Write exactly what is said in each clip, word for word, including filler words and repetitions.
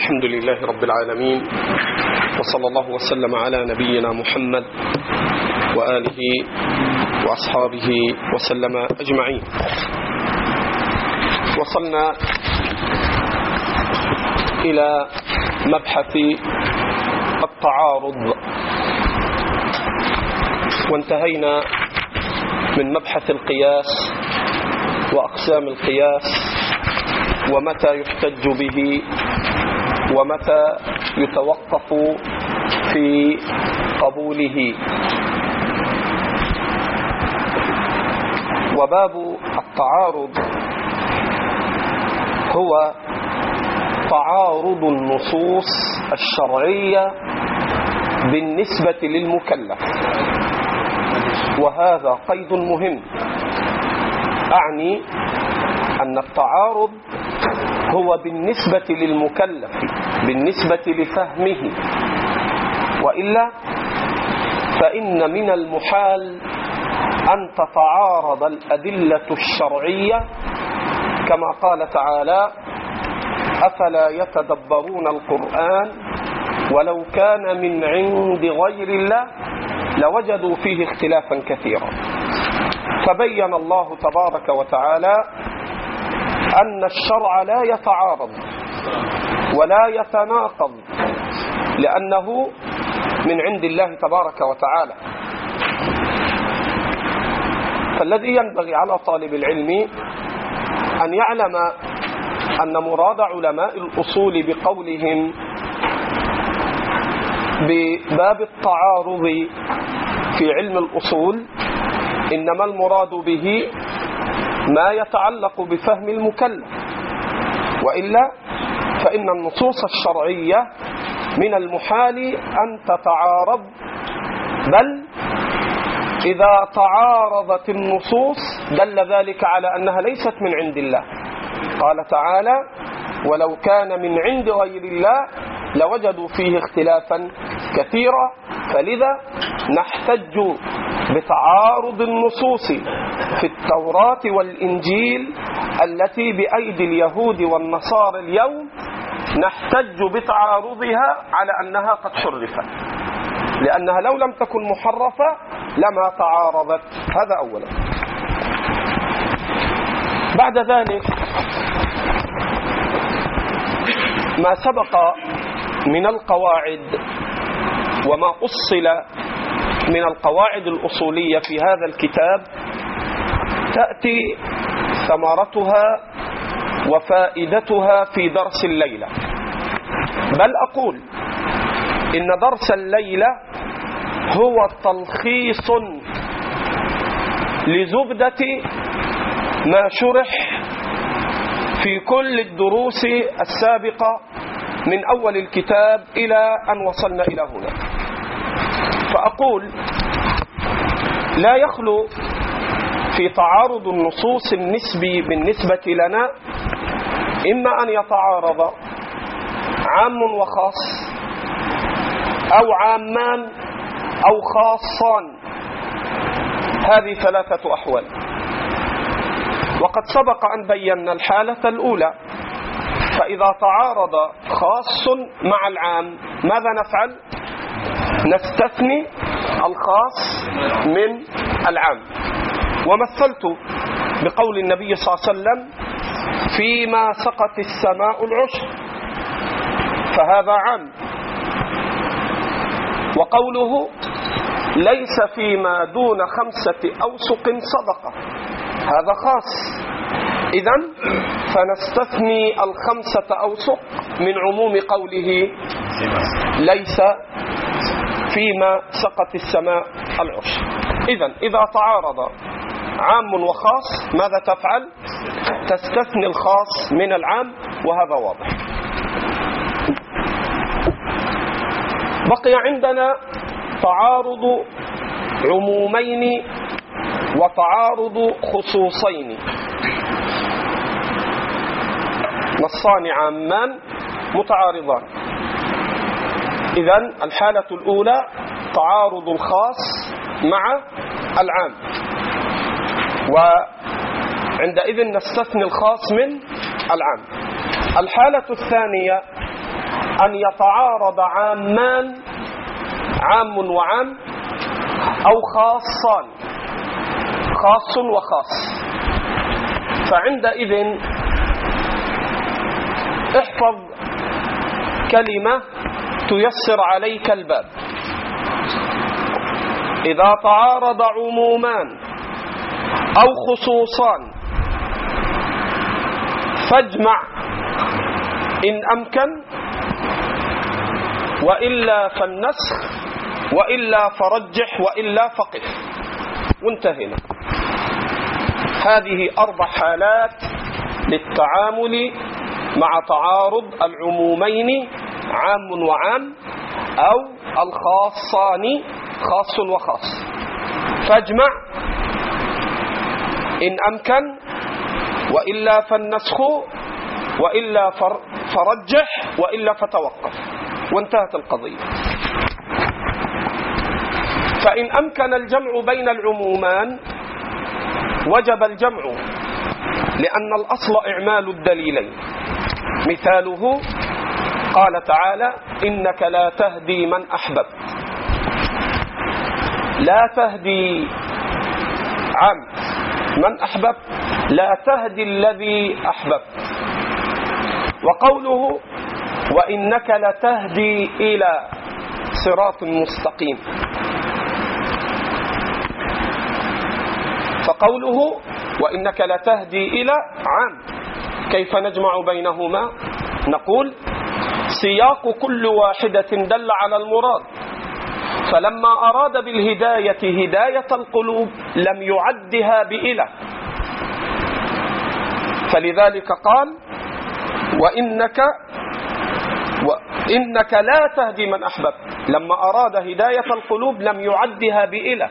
الحمد لله رب العالمين، وصلى الله وسلم على نبينا محمد وآله وأصحابه وسلم أجمعين. وصلنا إلى مبحث التعارض، وانتهينا من مبحث القياس وأقسام القياس ومتى يحتج به ومتى يتوقف في قبوله. وباب التعارض هو تعارض النصوص الشرعية بالنسبة للمكلف، وهذا قيد مهم. أعني أن التعارض هو بالنسبة للمكلف، بالنسبة لفهمه، وإلا فإن من المحال أن تتعارض الأدلة الشرعية، كما قال تعالى: أفلا يتدبرون القرآن ولو كان من عند غير الله لوجدوا فيه اختلافا كثيرا. فبين الله تبارك وتعالى أن الشرع لا يتعارض ولا يتناقض، لأنه من عند الله تبارك وتعالى. فالذي ينبغي على طالب العلم أن يعلم أن مراد علماء الأصول بقولهم بباب التعارض في علم الأصول إنما المراد به ما يتعلق بفهم المكلف، وإلا فإن النصوص الشرعية من المحال أن تتعارض، بل إذا تعارضت النصوص دل ذلك على أنها ليست من عند الله. قال تعالى: ولو كان من عند غير الله لوجدوا فيه اختلافا كثيرا. فلذا نحتج بتعارض النصوص في التوراة والإنجيل التي بأيدي اليهود والنصارى اليوم، نحتج بتعارضها على أنها قد حرفت، لأنها لو لم تكن محرفة لما تعارضت. هذا أولا. بعد ذلك ما سبق من القواعد وما أصل من القواعد الأصولية في هذا الكتاب تأتي ثمرتها وفائدتها في درس الليلة، بل أقول إن درس الليلة هو تلخيص لزبدة ما شرح في كل الدروس السابقة من أول الكتاب إلى أن وصلنا إلى هنا. فأقول لا يخلو في تعارض النصوص النسبي بالنسبة لنا إما أن يتعارض عام وخاص، أو عامان أو خاصان. هذه ثلاثة أحوال، وقد سبق أن بينا الحالة الأولى. فإذا تعارض خاص مع العام ماذا نفعل؟ نستثني الخاص من العام. ومثلت بقول النبي صلى الله عليه وسلم: فيما سقت السماء العشر، فهذا عام. وقوله: ليس فيما دون خمسة أوسق صدقة، هذا خاص. إذن فنستثني الخمسة أوسق من عموم قوله: ليس فيما سقت السماء العشر. إذن إذا تعارض عام وخاص ماذا تفعل؟ تستثني الخاص من العام، وهذا واضح. بقي عندنا تعارض عمومين وتعارض خصوصين. نصان عامان متعارضان. إذن الحالة الأولى تعارض الخاص مع العام، وعندئذ نستثني الخاص من العام. الحالة الثانية أن يتعارض عامان، عام وعام، أو خاصان، خاص وخاص. فعندئذ احفظ كلمة تيسر عليك الباب. إذا تعارض عمومان أو خصوصان فاجمع إن أمكن، وإلا فالنسخ، وإلا فرجح، وإلا فقف، وانتهينا. هذه أربع حالات للتعامل مع تعارض العمومين عام وعام أو الخاصان خاص وخاص. فاجمع إن أمكن، وإلا فالنسخ، وإلا فرجح، وإلا فتوقف، وانتهت القضية. فإن أمكن الجمع بين العمومان وجب الجمع، لأن الأصل إعمال الدليلين. مثاله قال تعالى: إنك لا تهدي من أحببت. لا تهدي عام، من أحببت لا تهدي الذي أحببت. وقوله: وإنك لتهدي إلى صراط مستقيم. فقوله وإنك لتهدي إلى عام، كيف نجمع بينهما؟ نقول: سياق كل واحدة دل على المراد، فلما أراد بالهداية هداية القلوب لم يعدها بإله، فلذلك قال: وإنك وإنك لا تهدي من أحببت. لما أراد هداية القلوب لم يعدها بإله،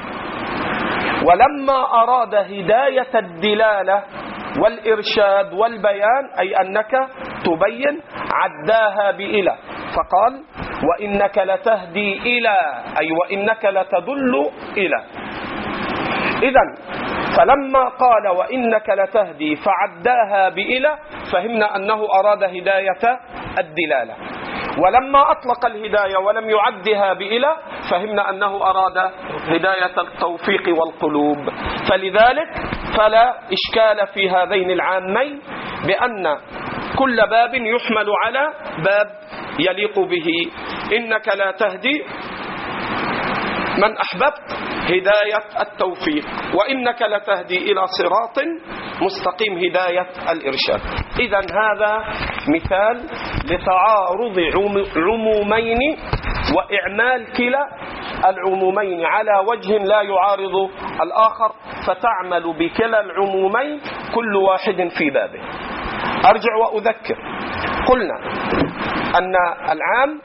ولما أراد هداية الدلالة والإرشاد والبيان، أي أنك تبين، عداها بإله، فقال: وإنك لتهدي إلى، أي وإنك لتدل إلى. إذن فلما قال وإنك لتهدي فعداها بإله، فهمنا أنه أراد هداية الدلالة. ولما أطلق الهداية ولم يعدها بإله، فهمنا أنه أراد هداية التوفيق والقلوب. فلذلك فلا إشكال في هذين العامين، بأن كل باب يحمل على باب يليق به. إنك لا تهدي من أحببت هداية التوفيق، وإنك لتهدي إلى صراط مستقيم هداية الإرشاد. إذن هذا مثال لتعارض عمومين وإعمال كلا العمومين على وجه لا يعارض الآخر، فتعمل بكلا العمومين كل واحد في بابه. أرجع وأذكر، قلنا أن العام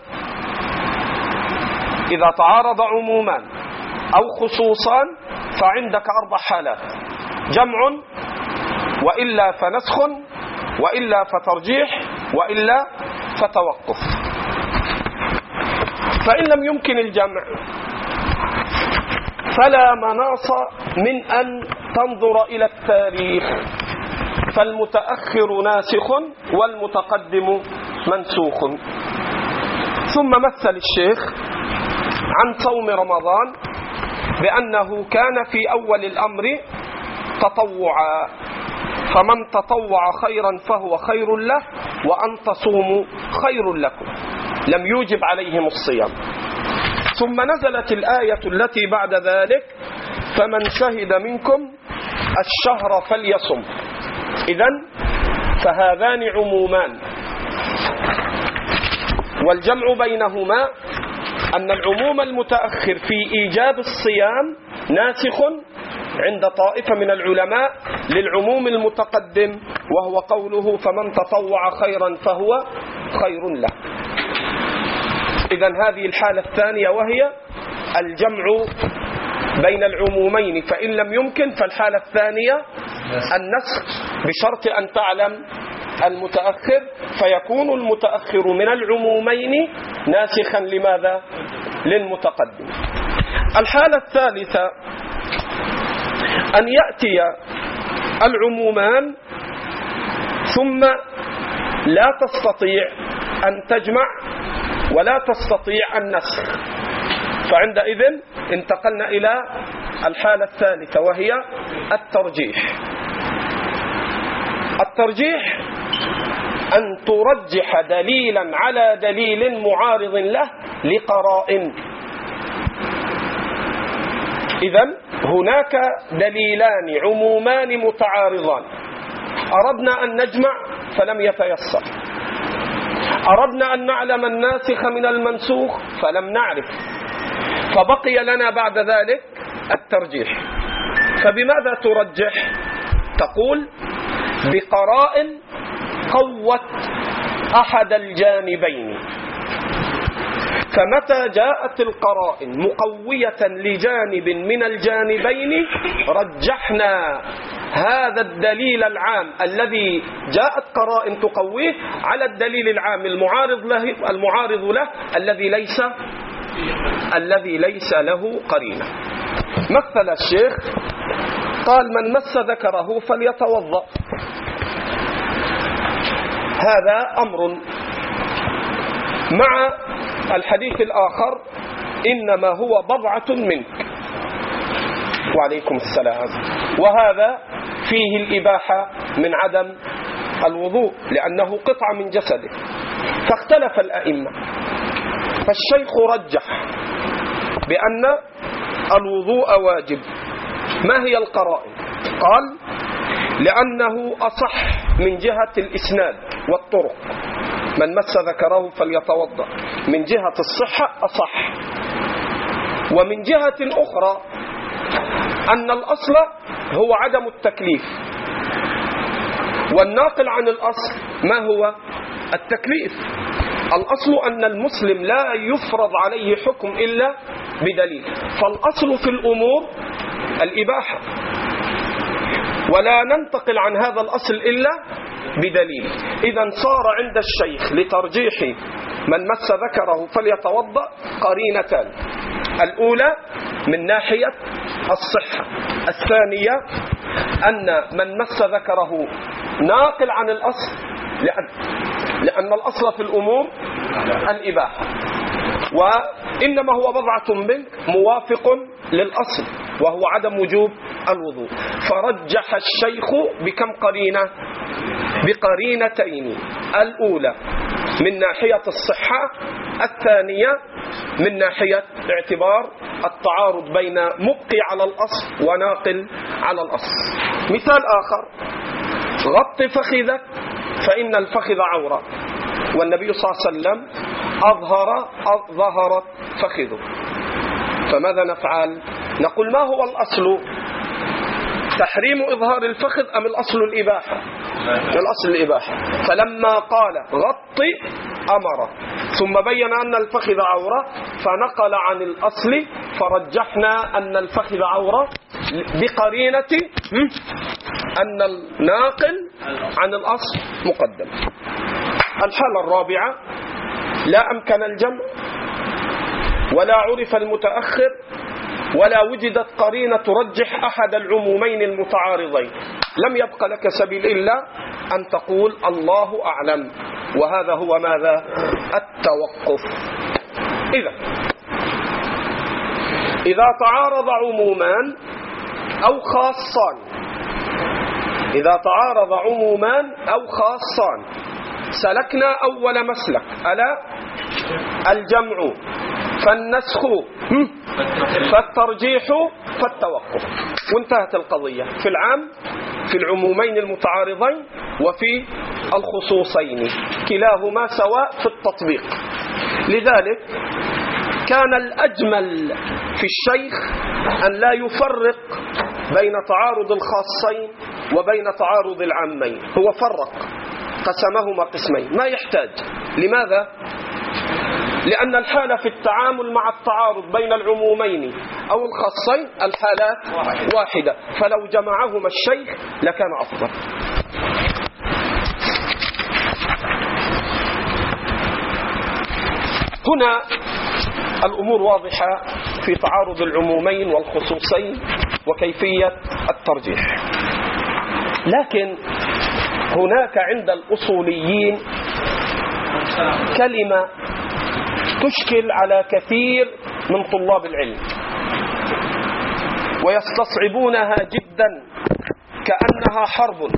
إذا تعارض عمومان أو خصوصان فعندك أربع حالات: جمع، وإلا فنسخ، وإلا فترجيح، وإلا فتوقف. فإن لم يمكن الجمع فلا مناص من أن تنظر إلى التاريخ، فالمتأخر ناسخ والمتقدم منسوخ. ثم مثل الشيخ عن صوم رمضان بأنه كان في أول الأمر تطوعا، فمن تطوع خيرا فهو خير له، وأن تصوموا خير لكم، لم يوجب عليهم الصيام. ثم نزلت الآية التي بعد ذلك: فمن شهد منكم الشهر فليصم. إذن فهذان عمومان، والجمع بينهما أن العموم المتأخر في إيجاب الصيام ناسخ عند طائفة من العلماء للعموم المتقدم، وهو قوله: فمن تطوع خيرا فهو خير له. إذن هذه الحالة الثانية، وهي الجمع بين العمومين، فإن لم يمكن فالحالة الثانية النسخ، بشرط أن تعلم المتأخر، فيكون المتأخر من العمومين ناسخا لماذا؟ للمتقدم. الحالة الثالثة أن يأتي العمومان ثم لا تستطيع أن تجمع ولا تستطيع النسخ، فعندئذ انتقلنا إلى الحالة الثالثة وهي الترجيح. الترجيح أن ترجح دليلا على دليل معارض له لقرائن. إذن هناك دليلان عمومان متعارضان، أردنا أن نجمع فلم يتيسر، أردنا أن نعلم الناسخ من المنسوخ فلم نعرف، فبقي لنا بعد ذلك الترجيح. فبماذا ترجح؟ تقول بقرائن قوت أحد الجانبين. فمتى جاءت القرائن مقوية لجانب من الجانبين رجحنا هذا الدليل العام الذي جاءت قرائن تقويه على الدليل العام المعارض له المعارض له الذي ليس الذي ليس له قرينة. مثل الشيخ قال من مس ذكره فليتوضأ، هذا أمر، مع الحديث الآخر إنما هو بضعة منك، وعليكم السلام، وهذا فيه الإباحة من عدم الوضوء لأنه قطعة من جسده. فاختلف الأئمة، فالشيخ رجح بأن الوضوء واجب. ما هي القرائن؟ قال لأنه أصح من جهة الإسناد والطرق، من مس ذكره فليتوضأ، من جهة الصحة أصح، ومن جهة أخرى أن الأصل هو عدم التكليف، والناقل عن الأصل ما هو التكليف. الأصل أن المسلم لا يفرض عليه حكم إلا بدليل، فالأصل في الأمور الإباحة، ولا ننتقل عن هذا الأصل إلا بدليل. إذن صار عند الشيخ لترجيح من مس ذكره فليتوضأ قرينتان: الأولى من ناحية الصحة، الثانية أن من مس ذكره ناقل عن الأصل، لأن, لأن الأصل في الأمور الإباحة، وإنما هو بضعة منك موافق للأصل وهو عدم وجوب الوضوء. فرجح الشيخ بكم قرينة؟ بقرينتين: الأولى من ناحية الصحة، الثانية من ناحية اعتبار التعارض بين مبقي على الأصل وناقل على الأصل. مثال آخر: غط فخذك فإن الفخذ عورة، والنبي صلى الله عليه وسلم أظهر ظهرت فخذه، فماذا نفعل؟ نقول ما هو الأصل؟ تحريم إظهار الفخذ أم الأصل الإباحة؟ الأصل الإباحة. فلما قال غط أمر، ثم بين أن الفخذ عورة فنقل عن الأصل، فرجحنا أن الفخذ عورة بقرينة أن الناقل عن الأصل مقدم. الحالة الرابعة: لا أمكن الجمع ولا عرف المتأخر ولا وجدت قرينة ترجح أحد العمومين المتعارضين، لم يبق لك سبيل إلا أن تقول الله أعلم، وهذا هو ماذا؟ التوقف. إذا إذا تعارض عمومان أو خاصان إذا تعارض عمومان أو خاصان سلكنا أول مسلك: ألا الجمع، فالنسخ، فالترجيح، فالتوقف، وانتهت القضية في العام، في العمومين المتعارضين وفي الخصوصين، كلاهما سواء في التطبيق. لذلك كان الأجمل في الشيخ أن لا يفرق بين تعارض الخاصين وبين تعارض العامين، هو فرق قسمهما قسمين، ما يحتاج. لماذا؟ لأن الحالة في التعامل مع التعارض بين العمومين أو الخاصين الحالات واحدة، فلو جمعهما الشيخ لكان أفضل. هنا الأمور واضحة في تعارض العمومين والخصوصين وكيفية الترجيح. لكن هناك عند الأصوليين كلمة تشكل على كثير من طلاب العلم ويستصعبونها جدا كأنها حرب.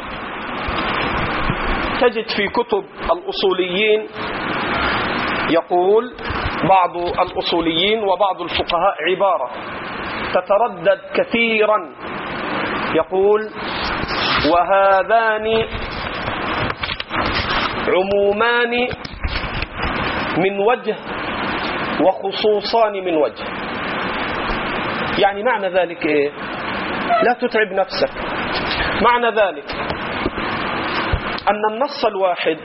تجد في كتب الأصوليين يقول بعض الأصوليين وبعض الفقهاء عبارة تتردد كثيرا، يقول: وهذان عمومان من وجه وخصوصان من وجه. يعني معنى ذلك إيه؟ لا تتعب نفسك. معنى ذلك أن النص الواحد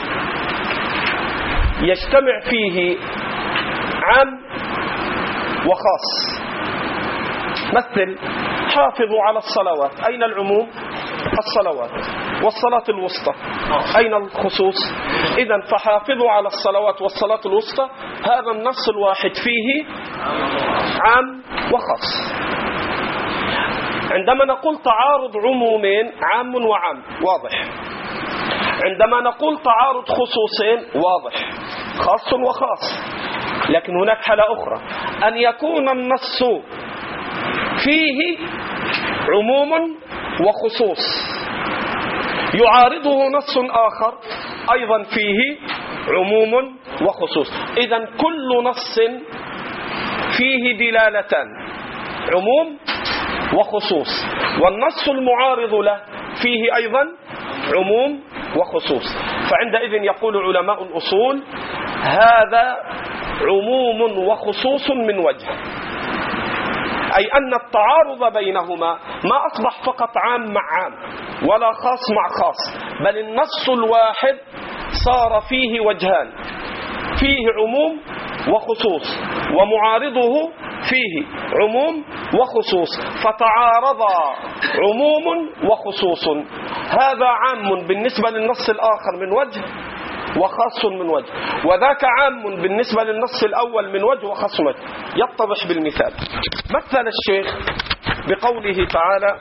يجتمع فيه عام وخاص. مثل: حافظوا على الصلوات، أين العموم؟ الصلوات. والصلاة الوسطى، أين الخصوص؟ إذن فحافظوا على الصلوات والصلاة الوسطى، هذا النص الواحد فيه عام وخاص. عندما نقول تعارض عمومين، عام وعام، واضح. عندما نقول تعارض خصوصين، واضح، خاص وخاص. لكن هناك حالة أخرى، أن يكون النص فيه عموم وخصوص يعارضه نص آخر أيضا فيه عموم وخصوص. إذن كل نص فيه دلالتان، عموم وخصوص، والنص المعارض له فيه أيضا عموم وخصوص. فعندئذ يقول علماء الأصول: هذا عموم وخصوص من وجه، أي أن التعارض بينهما ما أصبح فقط عام مع عام ولا خاص مع خاص، بل النص الواحد صار فيه وجهان، فيه عموم وخصوص، ومعارضه فيه عموم وخصوص، فتعارضا عموم وخصوص. هذا عام بالنسبة للنص الآخر من وجه وخاص من وجه، وذاك عام بالنسبة للنص الأول من وجه وخاص من وجه. يتضح بالمثال. مثل الشيخ بقوله تعالى: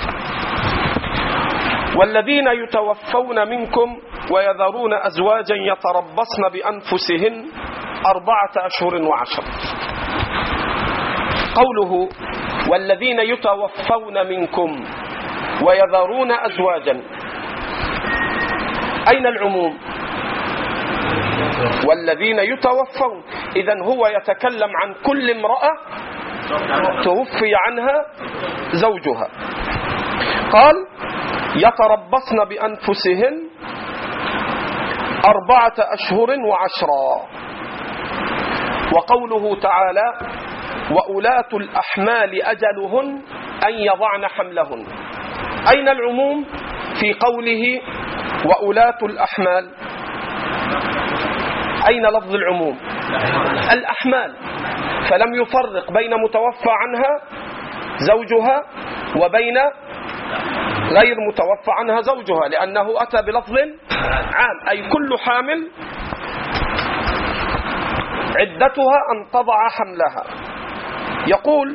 والذين يتوفون منكم ويذرون أزواجا يتربصن بأنفسهن أربعة أشهر وعشر. قوله والذين يتوفون منكم ويذرون أزواجا، أين العموم؟ والذين يتوفون. إذن هو يتكلم عن كل امرأة توفي عنها زوجها. قال: يتربصن بأنفسهن أربعة أشهر وعشرا. وقوله تعالى: وأولاة الأحمال أجلهن أن يضعن حملهن. أين العموم في قوله وأولاة الأحمال؟ أين لفظ العموم؟ الأحمال. فلم يفرق بين متوفى عنها زوجها وبين غير متوفى عنها زوجها، لأنه أتى بلفظ عام، أي كل حامل عدتها أن تضع حملها. يقول: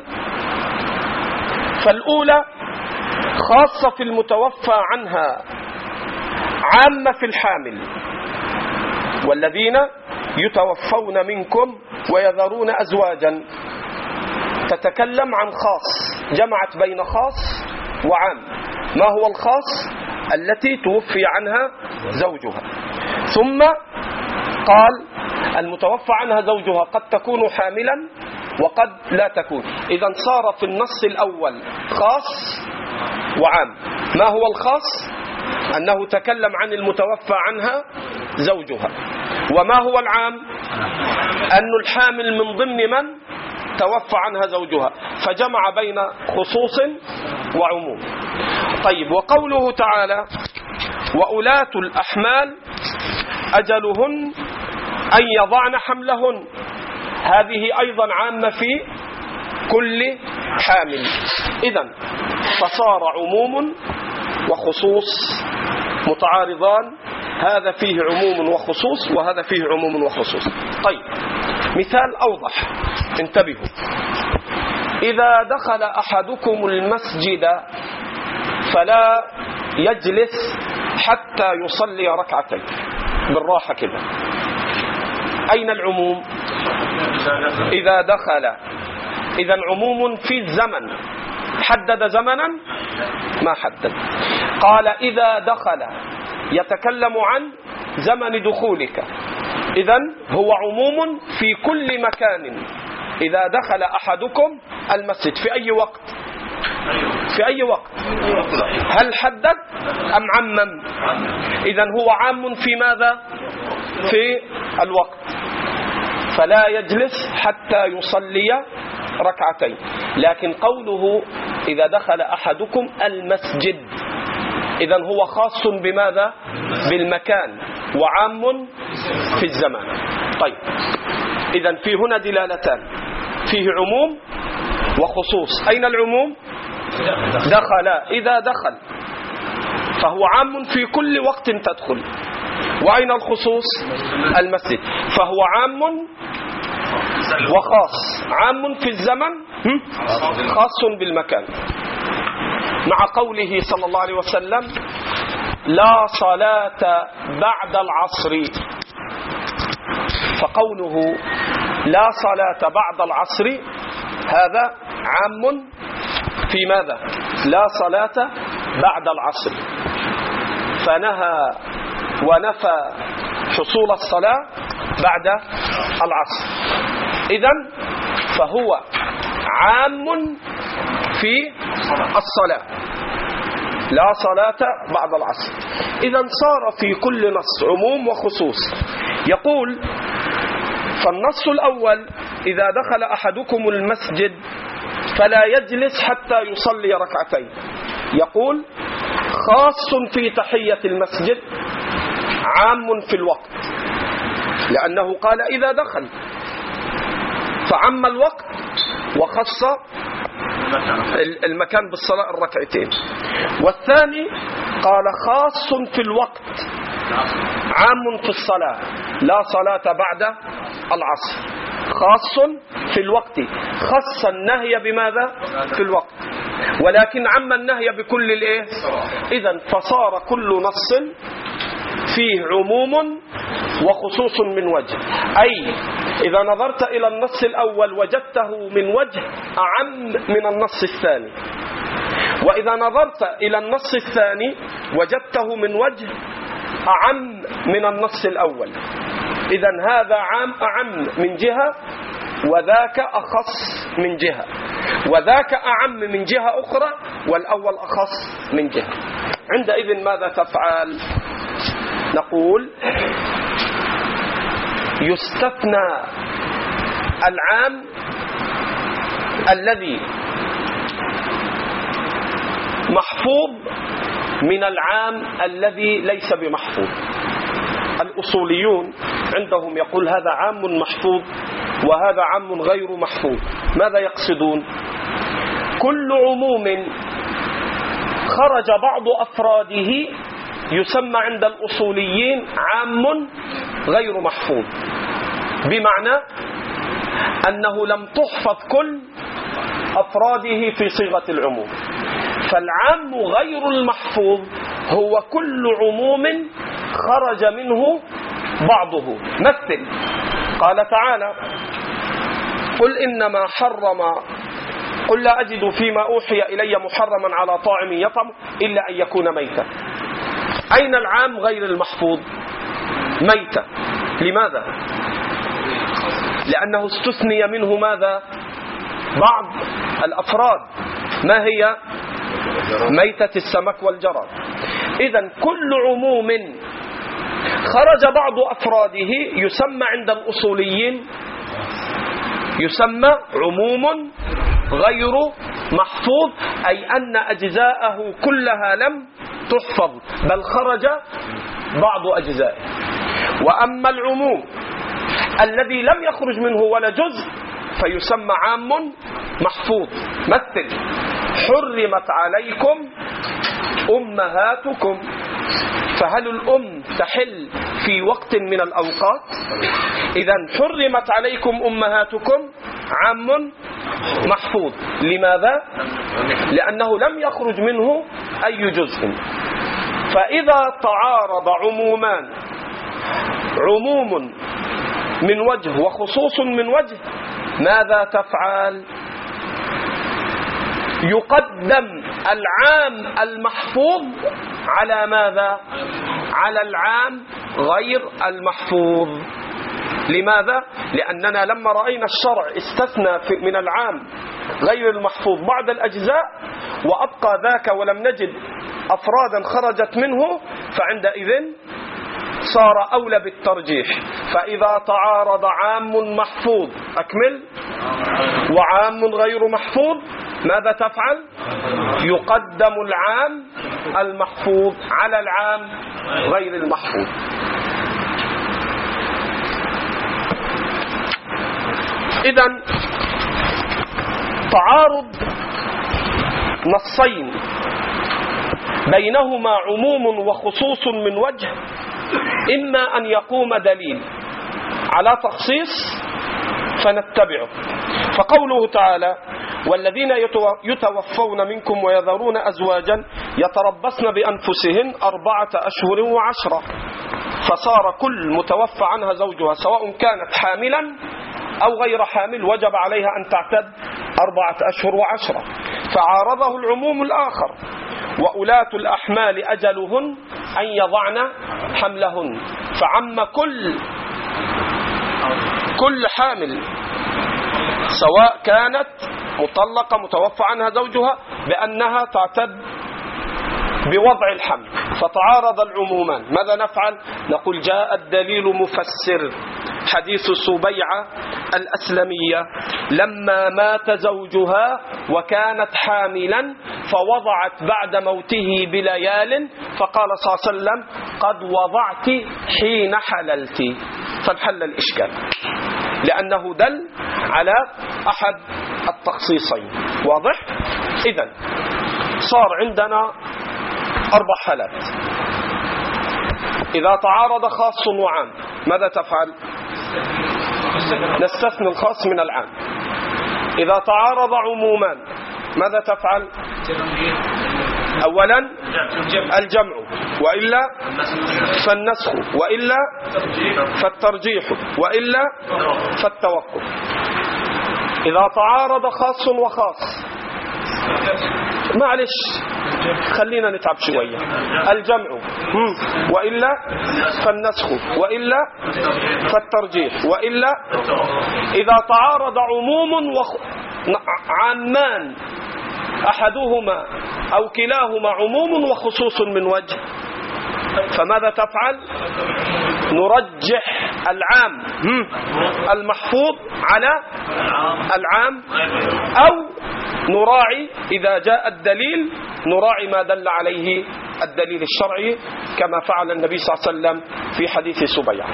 فالأولى خاصة في المتوفى عنها، عامة في الحامل. والذين يتوفون منكم ويذرون أزواجا تتكلم عن خاص، جمعت بين خاص وعام. ما هو الخاص؟ التي توفي عنها زوجها. ثم قال: المتوفى عنها زوجها قد تكون حاملا وقد لا تكون. إذن صار في النص الأول خاص وعام. ما هو الخاص؟ أنه تكلم عن المتوفى عنها زوجها. وما هو العام؟ أن الحامل من ضمن من توفى عنها زوجها، فجمع بين خصوص وعموم. طيب، وقوله تعالى: وأولاة الأحمال أجلهن أن يضعن حملهن، هذه أيضا عامة في كل حامل. إذن فصار عموم وخصوص متعارضان، هذا فيه عموم وخصوص وهذا فيه عموم وخصوص. طيب، مثال أوضح، انتبهوا. إذا دخل أحدكم المسجد فلا يجلس حتى يصلي ركعتين. بالراحة كده. أين العموم؟ إذا دخل. إذا عموم في الزمن. حدد زمنا؟ ما حدد. قال إذا دخل يتكلم عن زمن دخولك، إذن هو عموم في كل مكان. إذا دخل أحدكم المسجد في أي وقت؟ في أي وقت؟ هل حدد أم عمم؟ إذن هو عام في ماذا؟ في الوقت. فلا يجلس حتى يصلي ركعتين. لكن قوله إذا دخل أحدكم المسجد، إذن هو خاص بماذا؟ بالمكان، وعام في الزمان. طيب، إذن في هنا دلالتان، فيه عموم وخصوص. أين العموم؟ دخل. إذا دخل فهو عام في كل وقت تدخل. وأين الخصوص؟ المسجد. فهو عام وخاص، عام في الزمن خاص بالمكان. مع قوله صلى الله عليه وسلم لا صلاة بعد العصر، فقوله لا صلاة بعد العصر هذا عام في ماذا؟ لا صلاة بعد العصر، فنهى ونفى حصول الصلاة بعد العصر. إذن فهو عام في الصلاة، لا صلاة بعد العصر. إذن صار في كل نص عموم وخصوص. يقول فالنص الأول إذا دخل أحدكم المسجد فلا يجلس حتى يصلي ركعتين، يقول خاص في تحية المسجد، عام في الوقت، لأنه قال إذا دخل فعم الوقت وخص المكان بالصلاة الركعتين. والثاني قال خاص في الوقت، عام في الصلاة، لا صلاة بعد العصر. خاص في الوقت، خص النهي بماذا؟ في الوقت، ولكن عم النهي بكل الايه؟ إذن فصار كل نص فيه عموم وخصوص من وجه. أي إذا نظرت إلى النص الأول وجدته من وجه أعم من النص الثاني، وإذا نظرت إلى النص الثاني وجدته من وجه أعم من النص الأول. إذن هذا عام أعم من جهة، وذاك أخص من جهة، وذاك أعم من جهة أخرى، والأول أخص من جهة. عندئذ ماذا تفعل؟ نقول يستثنى العام الذي محفوظ من العام الذي ليس بمحفوظ. الأصوليون عندهم يقول هذا عام محفوظ وهذا عام غير محفوظ. ماذا يقصدون؟ كل عموم خرج بعض أفراده يسمى عند الأصوليين عام غير محفوظ، بمعنى أنه لم تحفظ كل أفراده في صيغة العموم. فالعام غير المحفوظ هو كل عموم خرج منه بعضه. مثل قال تعالى قل إنما حرم قل لا أجد فيما أوحي إلي محرما على طاعم يطعم إلا أن يكون ميتا. أين العام غير المحفوظ؟ ميتا. لماذا؟ لأنه استثني منه ماذا؟ بعض الأفراد. ما هي؟ ميتة السمك والجراد. إذن كل عموم خرج بعض أفراده يسمى عند الأصوليين يسمى عموم غير محفوظ، أي أن أجزاءه كلها لم تحفظ بل خرج بعض أجزائه. وأما العموم الذي لم يخرج منه ولا جزء فيسمى عام محفوظ. مثل حرمت عليكم أمهاتكم، فهل الأم تحل في وقت من الأوقات؟ إذن حرمت عليكم أمهاتكم عام محفوظ. لماذا؟ لأنه لم يخرج منه أي جزء. فإذا تعارض عمومان عموم من وجه وخصوص من وجه، ماذا تفعل؟ يقدم العام المحفوظ على ماذا؟ على العام غير المحفوظ. لماذا؟ لأننا لما رأينا الشرع استثنى من العام غير المحفوظ بعض الأجزاء وأبقى ذاك ولم نجد أفرادا خرجت منه، فعندئذ صار أولى بالترجيح. فإذا تعارض عام محفوظ أكمل وعام غير محفوظ، ماذا تفعل؟ يقدم العام المحفوظ على العام غير المحفوظ. إذن تعارض نصين بينهما عموم وخصوص من وجه، إما أن يقوم دليل على تخصيص فنتبعه. فقوله تعالى: والذين يتوفون منكم ويذرون أزواجا يتربصن بأنفسهن أربعة أشهر وعشرة، فصار كل متوفى عنها زوجها سواء كانت حاملا أو غير حامل وجب عليها أن تعتد أربعة أشهر وعشرة. فعارضه العموم الآخر: وأولاة الأحمال أجلهن أن يضعن حملهن، فعم كل كل حامل سواء كانت مطلقة متوفى عنها زوجها بأنها تعتد بوضع الحمل. فتعارض العمومان، ماذا نفعل؟ نقول: جاء الدليل مفسر. حديث سبيعة الأسلمية لما مات زوجها وكانت حاملا فوضعت بعد موته بليال، فقال صلى الله عليه وسلم: قد وضعت حين حللت، فانحل الإشكال، لأنه دل على أحد التخصيصين. واضح؟ إذن صار عندنا أربع حالات. إذا تعارض خاص وعام ماذا تفعل؟ نستثني الخاص من العام. إذا تعارض عمومان ماذا تفعل؟ أولا الجمع، وإلا فالنسخ، وإلا فالترجيح، وإلا فالتوقف. إذا تعارض خاص وخاص معلش خلينا نتعب شوية، الجمع وإلا فالنسخ، وإلا فالترجيح، وإلا إذا تعارض عموم وعامان أحدهما أو كلاهما عموم وخصوص من وجه، فماذا تفعل؟ نرجح العام المحفوظ على العام، أو نراعي إذا جاء الدليل نراعي ما دل عليه الدليل الشرعي، كما فعل النبي صلى الله عليه وسلم في حديث سبيعة.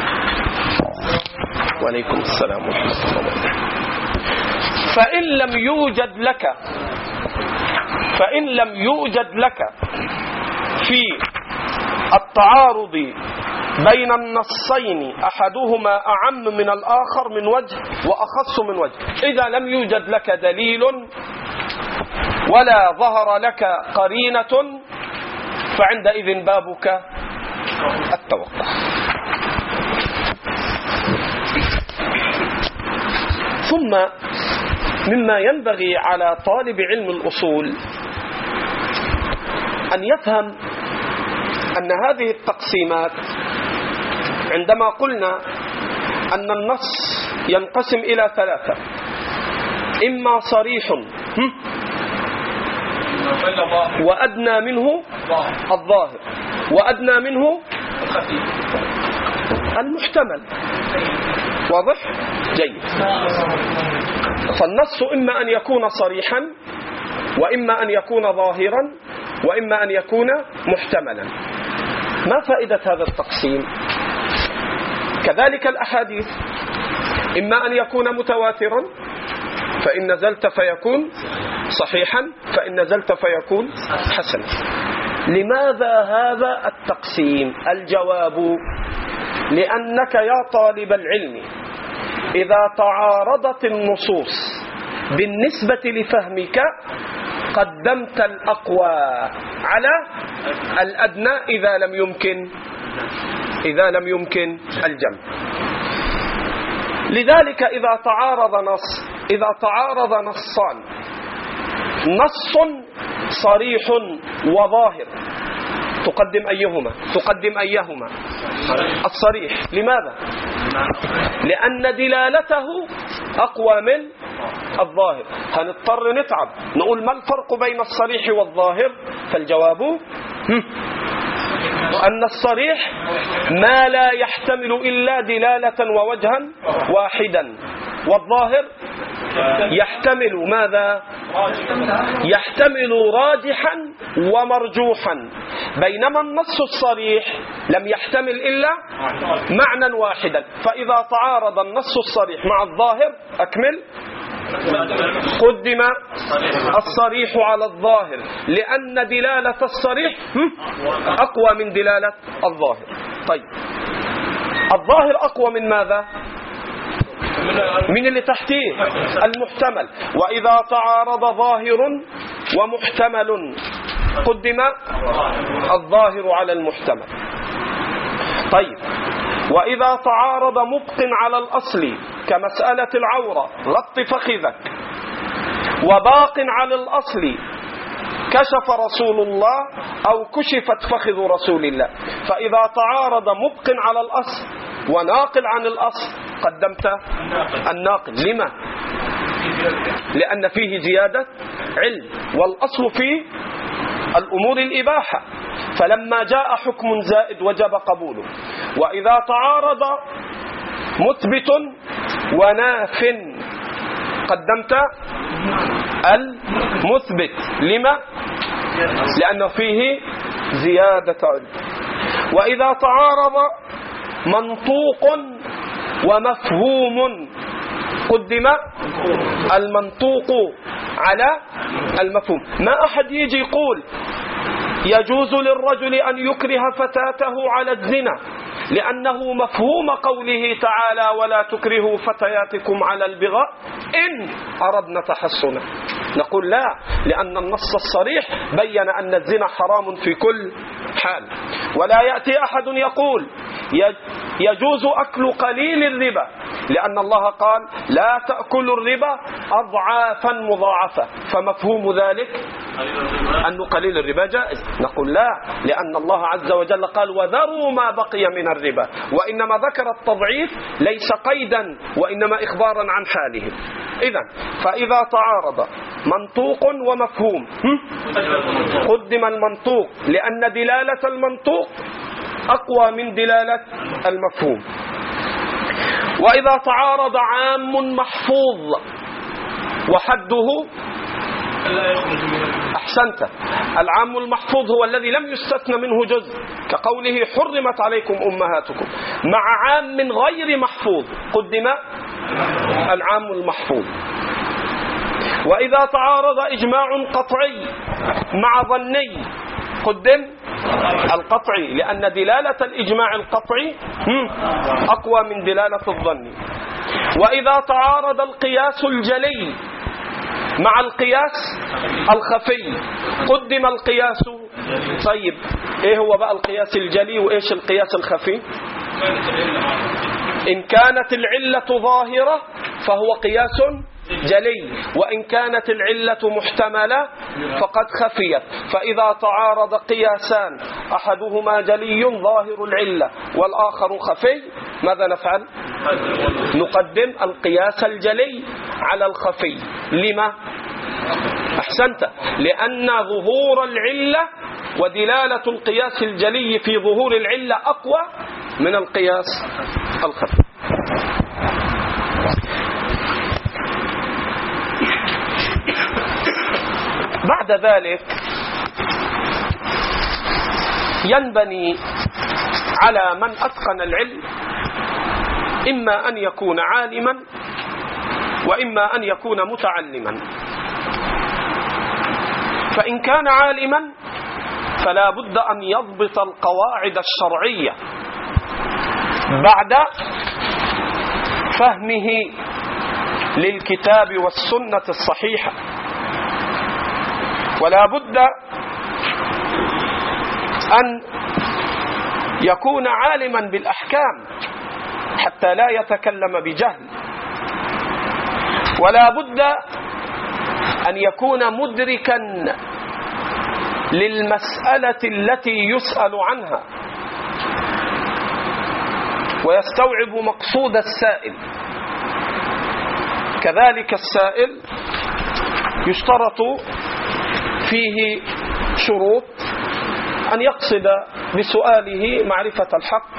وعليكم السلام ورحمة الله وبركاته. فإن لم يوجد لك فإن لم يوجد لك في التعارض بين النصين أحدهما أعم من الآخر من وجه وأخص من وجه، إذا لم يوجد لك دليل ولا ظهر لك قرينة فعندئذ بابك التوقف. ثم مما ينبغي على طالب علم الأصول أن يفهم أن هذه التقسيمات، عندما قلنا أن النص ينقسم إلى ثلاثة: إما صريح وأدنى منه الظاهر، وأدنى منه المحتمل. واضح؟ جيد. فالنص إما أن يكون صريحا، وإما أن يكون ظاهرا، وإما أن يكون محتملا. ما فائدة هذا التقسيم؟ كذلك الأحاديث، إما أن يكون متواترا فإن نزلت فيكون صحيحا، فإن نزلت فيكون حسنا. لماذا هذا التقسيم؟ الجواب: لأنك يا طالب العلم إذا تعارضت النصوص بالنسبة لفهمك قدمت الأقوى على الأدنى إذا لم يمكن إذا لم يمكن الجمع. لذلك إذا تعارض نص إذا تعارض نصان، نص صريح وظاهر، تقدم أيهما تقدم أيهما الصريح. لماذا؟ لأن دلالته أقوى من الظاهر. هنضطر نتعب نقول ما الفرق بين الصريح والظاهر؟ فالجواب أن الصريح ما لا يحتمل إلا دلالة ووجها واحدا، والظاهر يحتمل ماذا؟ يحتمل راجحا ومرجوحا، بينما النص الصريح لم يحتمل إلا معنى واحدا. فإذا تعارض النص الصريح مع الظاهر أكمل قدم الصريح على الظاهر، لأن دلالة الصريح أقوى من دلالة الظاهر. طيب الظاهر أقوى من ماذا؟ من اللي تحتيه المحتمل. وإذا تعارض ظاهر ومحتمل قدم الظاهر على المحتمل. طيب وإذا تعارض مبق على الأصل كمسألة العورة غط فخذك، وباق على الأصل كشف رسول الله أو كشفت فخذ رسول الله، فإذا تعارض مبق على الأصل وناقل عن الأصل قدمت الناقل. لما؟ لأن فيه زيادة علم، والأصل في الأمور الإباحة، فلما جاء حكم زائد وجب قبوله. وإذا تعارض مثبت وناف قدمت المثبت. لما؟ لأن فيه زيادة علم. وإذا تعارض منطوق ومفهوم قدم المنطوق على المفهوم. ما أحد يجي يقول يجوز للرجل أن يكره فتاته على الزنا لأنه مفهوم قوله تعالى ولا تكرهوا فتياتكم على البغاء إن أردنا تحصنا. نقول لا، لأن النص الصريح بين أن الزنا حرام في كل حال. ولا يأتي أحد يقول يجوز أكل قليل الربا لأن الله قال لا تأكلوا الربا أضعافا مضاعفة، فمفهوم ذلك أن قليل الربا جائز. نقول لا، لأن الله عز وجل قال وذروا ما بقي من الربا، وإنما ذكر التضعيف ليس قيدا وإنما إخبارا عن حالهم. إذن فإذا تعارض منطوق ومفهوم قدم المنطوق، لأن دلالة المنطوق أقوى من دلالة المفهوم. وإذا تعارض عام محفوظ وحده أحسنت، العام المحفوظ هو الذي لم يستثنى منه جزء، كقوله حرمت عليكم أمهاتكم، مع عام غير محفوظ قدم العام المحفوظ. وإذا تعارض إجماع قطعي مع ظني قدم القطعي، لأن دلالة الإجماع القطعي أقوى من دلالة الظن. وإذا تعارض القياس الجلي مع القياس الخفي قدم القياس. طيب إيه هو بقى القياس الجلي وإيش القياس الخفي؟ إن كانت العلة ظاهرة فهو قياس جلي، وإن كانت العلة محتملة فقد خفيت. فإذا تعارض قياسان أحدهما جلي ظاهر العلة والآخر خفي، ماذا نفعل؟ نقدم القياس الجلي على الخفي. لما؟ أحسنت، لأن ظهور العلة ودلالة القياس الجلي في ظهور العلة أقوى من القياس الخفي. بعد ذلك ينبني على من أتقن العلم إما أن يكون عالما وإما أن يكون متعلما. فإن كان عالما فلا بد أن يضبط القواعد الشرعية بعد فهمه للكتاب والسنة الصحيحة، ولا بد أن يكون عالما بالأحكام حتى لا يتكلم بجهل، ولا بد أن يكون مدركا للمسألة التي يسأل عنها ويستوعب مقصود السائل. كذلك السائل يشترط فيه شروط: أن يقصد بسؤاله معرفة الحق،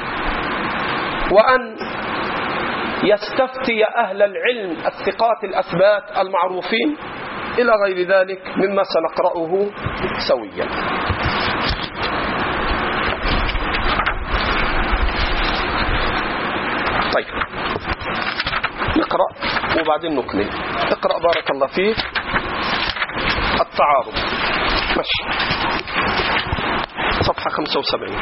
وأن يستفتي أهل العلم الثقات الأثبات المعروفين، إلى غير ذلك مما سنقرأه سويا. طيب نقرأ وبعدين نكمل. اقرأ بارك الله فيك. التعارض ماشي، صفحة خمسة وسبعين.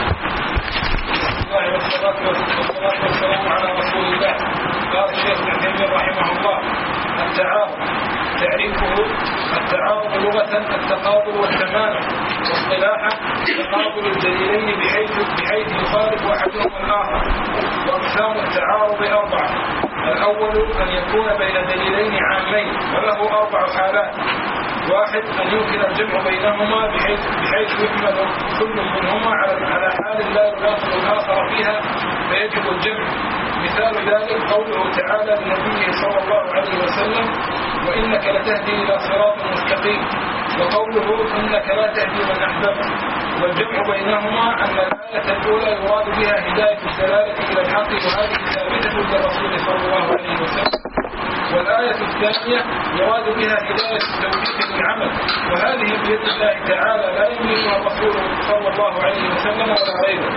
والصلاة والسلام على رسول الله. قال الشيخ ابن تيمية رحمه الله: التعارض تعريفه: التعارض لغة التقابل والتمانع، واصطلاحا تقابل الدليلين بحيث بحيث يخالف احدهما الاخر. واقسام التعارض اربعه: الاول ان يكون بين دليلين عامين وله اربع حالات. واحد: أن يمكن الجمع بينهما بحيث بحيث يحمل كل منهما على على حال لا يناسب الآخر فيها فيجب الجمع. مثال ذلك قوله تعالى لنبيه صلى الله عليه وسلم: وإنك لتهدي إلى صراط مستقيم، وقوله إنك لا تهدي من أحببت. والجمع بينهما أن الآية الأولى يراد بها هداية الدلالة إلى الحق، وهذه ثابتة للرسول صلى الله عليه وسلم. والآية الثانية يراد بها هداية التوفيق للعمل، وهذه بيد الله تعالى لا يملكها الرسول صلى الله عليه وسلم ولا غيره.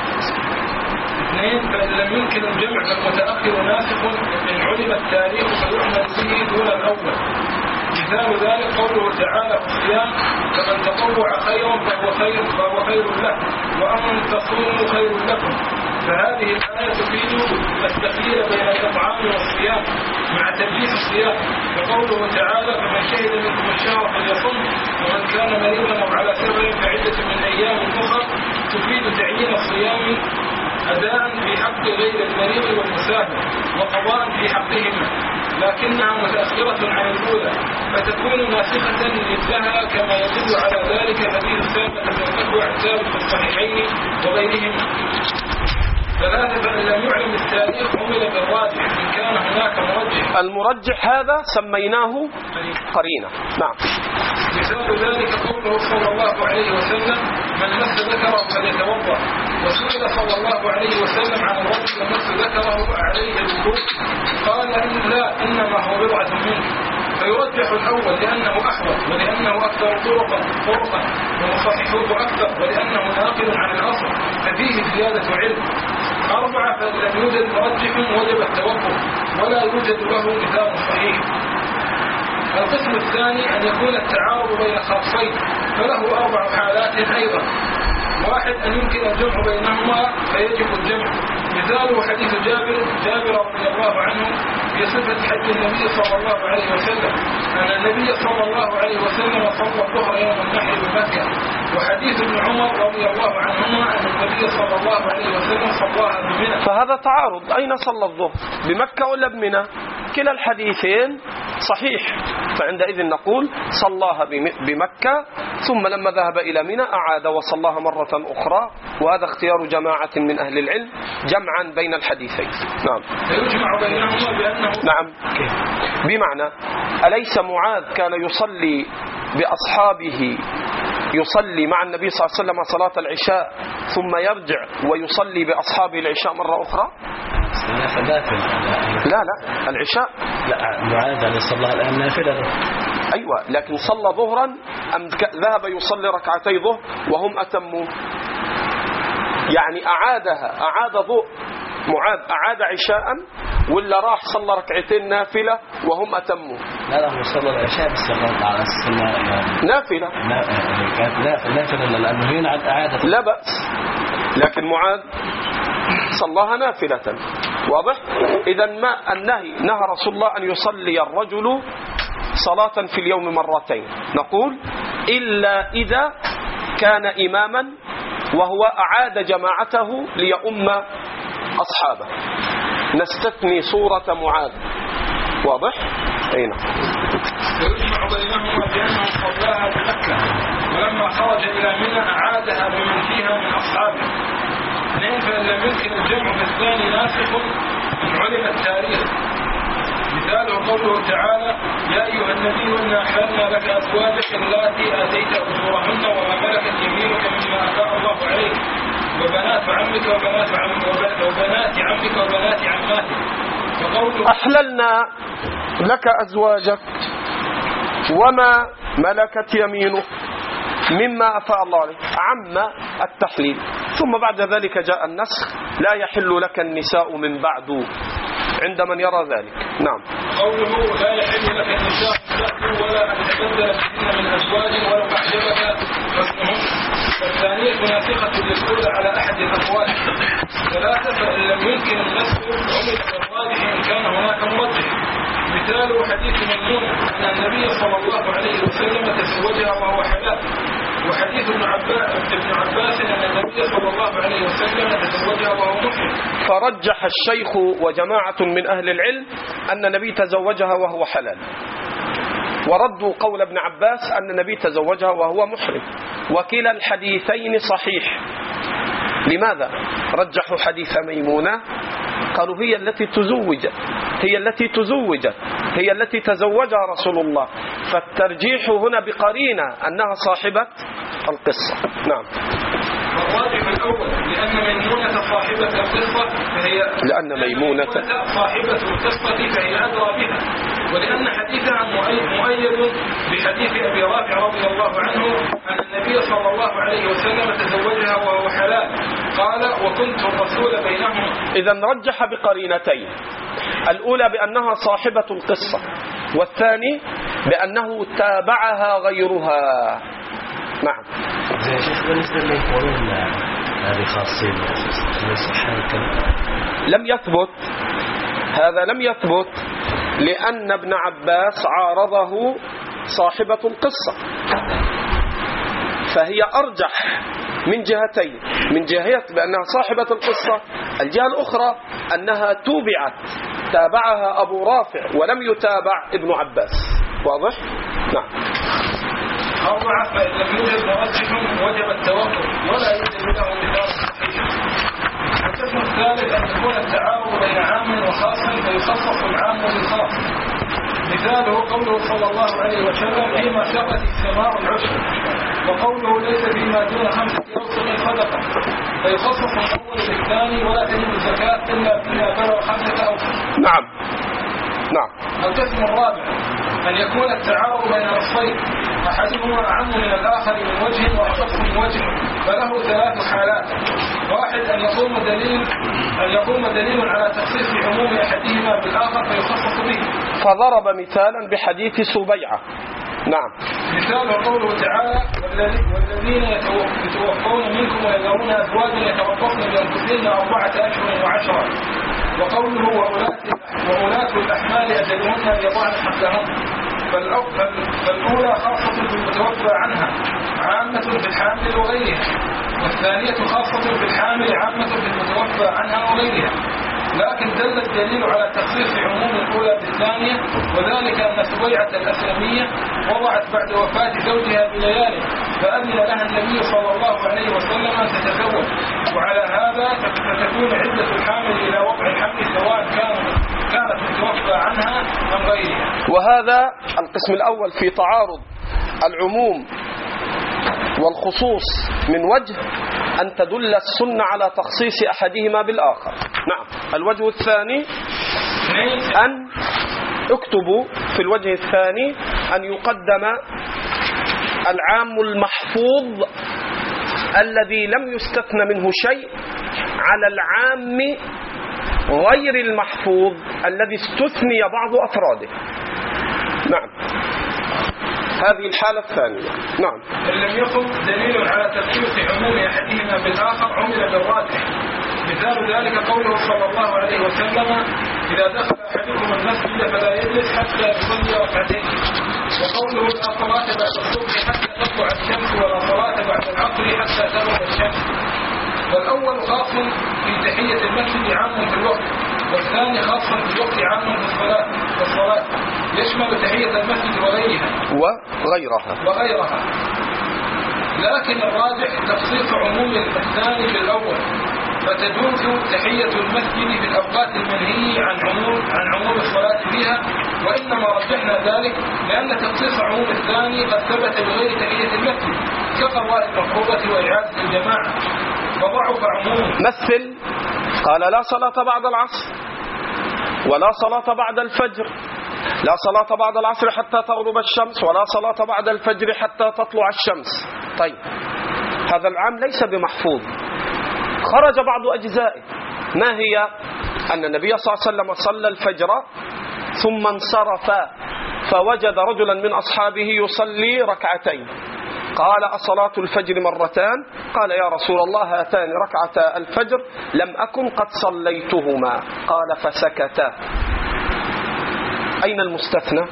اثنين: فإن لم يمكن الجمع فالمتأخر ناسخ إن علم التاريخ فيعمل به دون الأول. مثال ذلك قوله تعالى في الصيام: فمن تطوع خيرا فهو خير فهو خير له، وأن تصوموا خير لكم. فهذه الآية تفيد التخيير بين الإطعام والصيام مع تجديد الصيام، وقوله تعالى: فمن شهد منكم الشهر فليصم، ومن كان مريضا أو على سفر فعدة من أيام أخرى، تفيد تعيين الصيام أداء في حق غير المريض والمسافر، وقضاء في حقهما، لكنها متأخرة عن الأولى فتكون ناسخة مثلها، كما يدل على ذلك حديث ثابت بن الأكوع الثابت في الصحيحين وغيرهما. ثلاثة: فإن لم يعلم التاريخ عمل بالراجح إن كان هناك مرجح. المرجح هذا سميناه قرينة. نعم. مثال ذلك قوله صلى الله عليه وسلم: من مس ذكره فليتوضأ. وسئل صلى الله عليه وسلم عن الرجل مس ذكره عليه الوضوء، قال: إن لا، إنما هو بضعة منه. فيرجح الأول لأنه أحوط ولأنه أكثر طرقا طرقا ومصححوه أكثر ولأنه ناقل عن الأصل ففيه زيادة علم. أربعة: فإن لم يوجد مرجح وجب التوقف ولا يوجد له مثال صحيح. القسم الثاني أن يكون التعارض بين خاصين فله أربع حالات أيضا. واحد: أن يمكن الجمع بينهما فيجب الجمع. مثاله حديث جابر جابر رضي الله عنه في صفة حج النبي صلى الله عليه وسلم أن النبي صلى الله عليه وسلم صلى الظهر يوم النحر بمكة. وحديث ابن عمر رضي الله عنهما أن النبي صلى الله عليه وسلم صلاها بمنى. فهذا تعارض. أين صلى الظهر؟ بمكة ولا بمنى؟ كلا الحديثين صحيح، فعندئذ نقول صلاها بمكة، ثم لما ذهب إلى منى أعاد وصلاها مرة أخرى، وهذا اختيار جماعة من أهل العلم جمعا بين الحديثين. نعم. فيجمع بينهما بأنه نعم. بمعنى أليس معاذ كان يصلي بأصحابه يصلي مع النبي صلى الله عليه وسلم صلاة العشاء ثم يرجع ويصلي بأصحابه العشاء مرة أخرى؟ لا لا العشاء لا، معاذ يعني صلى الآن نافلة. أيوة، لكن صلى ظهرا أم ذهب يصلي ركعتي ظهر وهم أتموا؟ يعني أعادها أعاد ظهر معاذ أعاد عشاء ولا راح صلى ركعتين نافلة وهم أتموا؟ لا لا، هو صلى العشاء بس على السنة نافلة. كانت نافلة لأنه هنا عن أعادة. لا بأس، لكن معاذ صلاها نافلة. واضح؟ إذا ما النهي نهى رسول الله أن يصلي الرجل صلاة في اليوم مرتين، نقول إلا إذا كان إماما وهو أعاد جماعته ليؤم أصحابه. نستثني صورة معاذ. واضح؟ أي نعم. ويجمع بينهما بأنه صلاها بمكة، ولما خرج إلى منى أعادها بمن فيها من أصحابه. اثنين، فإن لم يمكن الجمع في الثاني ناسخ إن علم التاريخ. مثاله قوله تعالى: يا أيها النبي إنا أحللنا لك أزواجك اللاتي آتيت أجورهن وما ملكت يمينك مما أفاء الله عليك وبنات عمك وبنات عمك وبنات عمك وبنات عماتك. وقوله أحللنا لك أزواجك وما ملكت يمينك مما أفاء الله عليك، عم التحليل. ثم بعد ذلك جاء النسخ: لا يحل لك النساء من بعد، عند من يرى ذلك. نعم. قوله: لا يحل لك النساء من بعد ولا أن تبدل بهن من أزواج ولو أعجبك حسنهن. والثانية ناسخة للأولى على أحد الأقوال. ثلاثة، فإن لم يمكن النسخ عمل بالراجح إن كان هناك مرجح. مثال حديث ميمونة أن النبي صلى الله عليه وسلم تزوجها وهو حلال، وحديث ابن عباس ابن عباس أن النبي صلى الله عليه وسلم تزوجها وهو محرم. فرجح الشيخ وجماعة من أهل العلم أن النبي تزوجها وهو حلال، وردوا قول ابن عباس أن النبي تزوجها وهو محرم، وكلا الحديثين صحيح. لماذا رجحوا حديث ميمونة؟ قالوا هي التي تزوجت هي التي تزوجت هي التي تزوجها رسول الله، فالترجيح هنا بقرينة أنها صاحبة القصة. نعم. والراجح الأول لأن ميمونة صاحبة القصة فهي لأن ميمونة صاحبة القصة فهي أدرى بها، ولأن حديثها مؤيد بحديث أبي رافع رضي الله عنه أن النبي صلى الله عليه وسلم تزوجها وهو حلال، قال: وكنت الرسول بينهما. إذن رجح بقرينتين: الأولى بأنها صاحبة القصة، والثاني بأنه تابعها غيرها. نعم. زي شيخ بالنسبة اللي يقولون هذه خاصين لم يثبت هذا لم يثبت لأن ابن عباس عارضه صاحبة القصة، فهي أرجح من جهتين: من جهة بأنها صاحبة القصة، الجهة الأخرى أنها توبعت، تابعها أبو رافع ولم يتابع ابن عباس. واضح؟ نعم. أربعة، فإن لم يوجد مرجح وجب التوقف ولا يوجد له مثال صحيح. القسم الثالث أن يكون التعارض بين عام وخاص فيخصص العام بالخاص. مثاله قوله صلى الله عليه وسلم: فيما سقت السماء العشر، وقوله: ليس فيما دون خمسة أوسق صدقة، فيخصص الأول بالثاني ولا تجب الزكاة إلا فيما بلغ خمسة أوسق. نعم. نعم. القسم الرابع أن يكون التعارض بين نصين أحدهما أعم من الآخر من وجه وأخف من وجه، فله ثلاث حالات: واحد، أن يقوم دليل أن يقوم دليل على تخصيص عموم أحدهما بالآخر فيخصص به. فضرب مثالا بحديث سبيعة. نعم. مثال قوله تعالى: والذين يتوفون منكم ويذرون أزواجا يتربصن بأنفسهن أربعة أشهر وعشرة. وقوله: وأولاة الأحمال أجلهن أن يضعن حملهن. فالأولى خاصة بالمتوفى عنها عامة في الحامل وغيرها، والثانية خاصة بالحامل عامة في المتوفى عنها وغيرها، لكن دل الدليل على تخصيص عموم الأولى بالثانية، وذلك أن سبيعة الأسلمية وضعت بعد وفاة زوجها بليالي، فأذن لها النبي صلى الله عليه وسلم أن تتزوج، وعلى هذا فتكون عدة الحامل إلى وضع الحمل سواء كانت كانت متوفى عنها أم غيرها. وهذا القسم الأول في تعارض العموم والخصوص من وجه أن تدل السنة على تخصيص أحدهما بالآخر. نعم. الوجه الثاني أن اكتبوا في الوجه الثاني أن يقدم العام المحفوظ الذي لم يستثن منه شيء على العام غير المحفوظ الذي استثني بعض أفراده. نعم. هذه الحالة الثانية. نعم. إن لم يكن دليل على تخصيص عموم أحدهما بالآخر عمل بالراجح. مثال ذلك قوله صلى الله عليه وسلم: إذا دخل أحدكم المسجد فلا يجلس حتى يصلي ركعتين. وقوله لا صلاة بعد الصبح حتى تطلع الشمس ولا صلاة بعد العصر حتى تغرب الشمس. والأول خاص في تحية المسجد عام في الوقت، والثاني خاص في الوقت عام في الصلاة والصلاة يشمل تحية المسجد وغيرها وغيرها وغيرها لكن الراجح تخصيص عموم الثاني بالأول، فتجوز تحية المسجد في الأوقات المنهي عن عموم عن عموم الصلاة فيها. وإنما رجحنا ذلك لأن تخصيص عموم الثاني قد ثبت بغير تحية المسجد كقضاء المفروضة وإعادة الجماعة، وضعف عموم. مثل قال لا صلاة بعد العصر ولا صلاة بعد الفجر، لا صلاة بعد العصر حتى تغرب الشمس ولا صلاة بعد الفجر حتى تطلع الشمس. طيب هذا العام ليس بمحفوظ، خرج بعض أجزائه. ما هي؟ أن النبي صلى الله عليه وسلم صلى الفجر ثم انصرف فوجد رجلا من أصحابه يصلي ركعتين، قال أصلاة الفجر مرتان؟ قال يا رسول الله هاتان ركعتا الفجر لم أكن قد صليتهما. قال فسكتا. أين المستثنى؟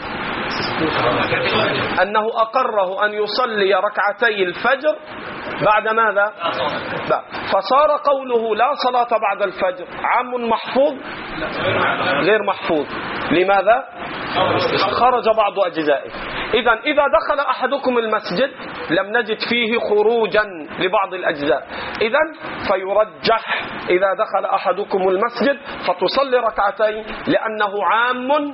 أنه أقره أن يصلي ركعتي الفجر بعد ماذا؟ لا. فصار قوله لا صلاة بعد الفجر عام محفوظ غير محفوظ. لماذا؟ خرج بعض أجزائه. إذن إذا دخل أحدكم المسجد لم نجد فيه خروجا لبعض الأجزاء، إذن فيرجح إذا دخل أحدكم المسجد فتصلي ركعتين لأنه عام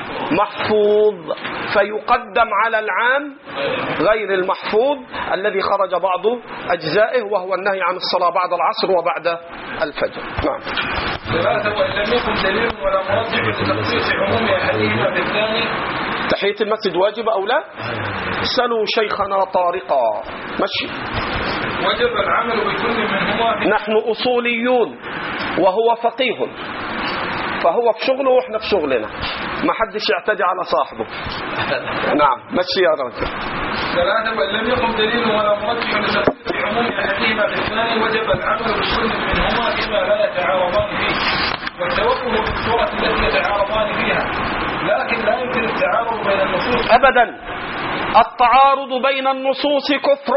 محفوظ، فيقدم على العام غير المحفوظ الذي خرج بعض أجزائه، وهو النهي عن الصلاة بعد العصر وبعد الفجر. نعم. ثلاثة وإن لم يكن دليل ولا مرجح لتخصيص عموم أحدهما بالثاني. تحية المسجد واجب أو لا؟ سلوا شيخنا طارقا. مشي. وجب العمل بكل منهما. نحن أصوليون وهو فقيه، فهو في شغله وإحنا في شغلنا، ما حدش يعتدي على صاحبه. نعم مشي يا رجل. ثلاثة وإن لم يكن دليل ولا مرجح لتخصيص عموم أحدهما بالثاني وجب العمل بكل منهما فيما لا يتعارضان فيه، والتوقف في الصورة التي يتعارضان فيها، لكن لا يمكن التعارض بين النصوص أبدا. التعارض بين النصوص كفر،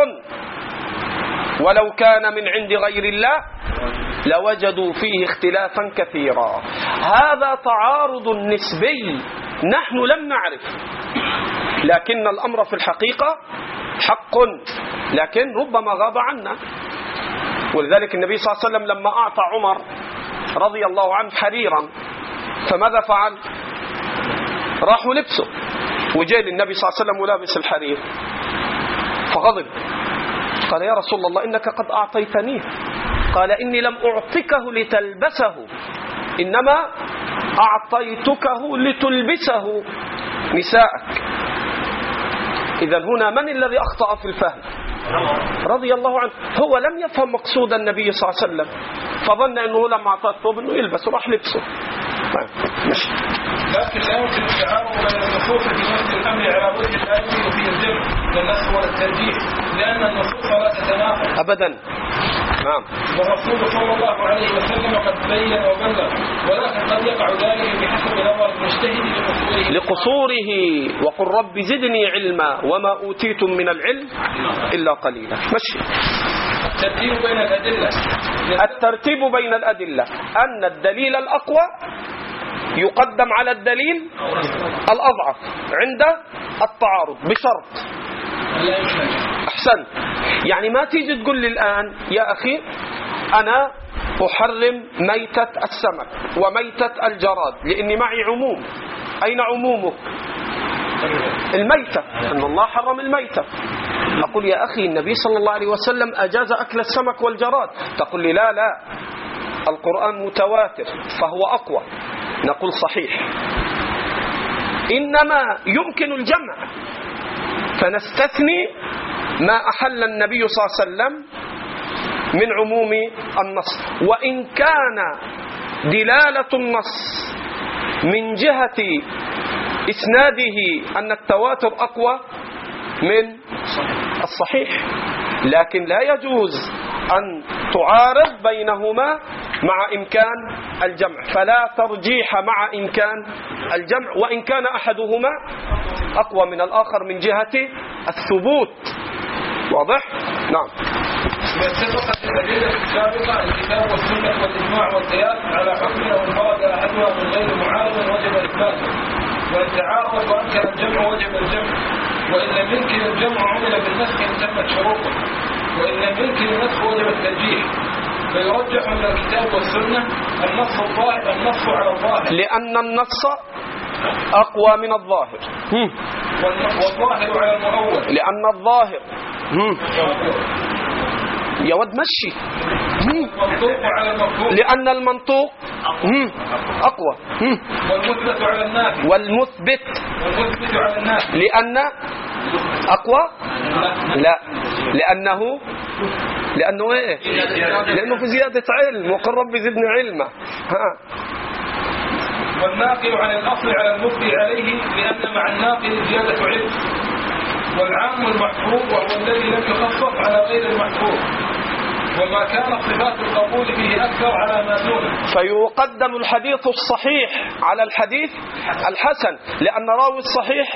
ولو كان من عند غير الله لوجدوا فيه اختلافا كثيرا. هذا تعارض نسبي نحن لم نعرف، لكن الأمر في الحقيقة حق، لكن ربما غاب عنا. ولذلك النبي صلى الله عليه وسلم لما أعطى عمر رضي الله عنه حريرا فماذا فعل؟ راحوا لبسه، وجاء للنبي صلى الله عليه وسلم ولابس الحرير فغضب، قال يا رسول الله إنك قد أعطيتنيه. قال إني لم أعطكه لتلبسه، إنما أعطيتكه لتلبسه نساءك. إذن هنا من الذي أخطأ في الفهم؟ رضي الله عنه. هو لم يفهم مقصود النبي صلى الله عليه وسلم، فظن أنه لما أعطاه الثوب أنه يلبس وراح لبسه. ماشي. لكن لا يمكن التعارض بين النصوص في نفس الأمر على وجه الآية وفي الجمع للنص والترجيح، لأن النصوص لا تتناقض أبدا. نعم. والرسول صلى الله عليه وسلم قد بين وبلغ، ولكن قد يقع ذلك بحسب نظر المجتهد لقصوره لقصوره وقل رب زدني علما وما أوتيتم من العلم إلا قليلا. مشي. الترتيب بين الأدلة. الترتيب بين الأدلة أن الدليل الأقوى يقدم على الدليل الأضعف عند التعارض بشرط. أحسن. يعني ما تيجي تقول لي الآن يا أخي أنا أحرم ميتة السمك وميتة الجراد لأني معي عموم. أين عمومه؟ الميتة، أن الله حرم الميتة. أقول يا أخي النبي صلى الله عليه وسلم أجاز أكل السمك والجراد. تقول لي لا لا القرآن متواتر فهو أقوى. نقول صحيح، إنما يمكن الجمع، فنستثني ما أحل النبي صلى الله عليه وسلم من عموم النص، وإن كان دلالة النص من جهة إسناده أن التواتر أقوى من الصحيح، لكن لا يجوز أن تعارض بينهما مع إمكان الجمع، فلا ترجيح مع إمكان الجمع، وإن كان أحدهما أقوى من الآخر من جهة الثبوت. واضح؟ نعم. اتفقت الأدلة السابقة الكتاب والسنة والإجماع والقياس على حكم لو انفرد أحدها من غير معارض وجب إثباته، وإن تعارض وأمكن الجمع وجب الجمع، وإن لم يمكن الجمع عمل بالنسخ إن تمت شروطه، وإن لم يمكن النسخ وجب الترجيح. فيرجح من الكتاب والسنة النص الظاهر النص على الظاهر، لأن النص أقوى من الظاهر، والظاهر على المؤول، لأن الظاهر يا ود مشي والمنطوق على المفهوم، لأن المنطوق أقوى، والمثبت على النافي، والمثبت والمثبت على النافي، لأن أقوى لا لأنه لأنه إيه لأنه في زيادة علم، وقل رب زدني علما. ها. والناقل عن الأصل على المبدي عليه لأن مع الناقل زيادة علم، والعام المحفوظ وهو الذي لم يخفف على غير المحفوظ، وما كان صفات القبول فيه أكثر على ما دونه. فيقدم الحديث الصحيح على الحديث الحسن، لأن راوي الصحيح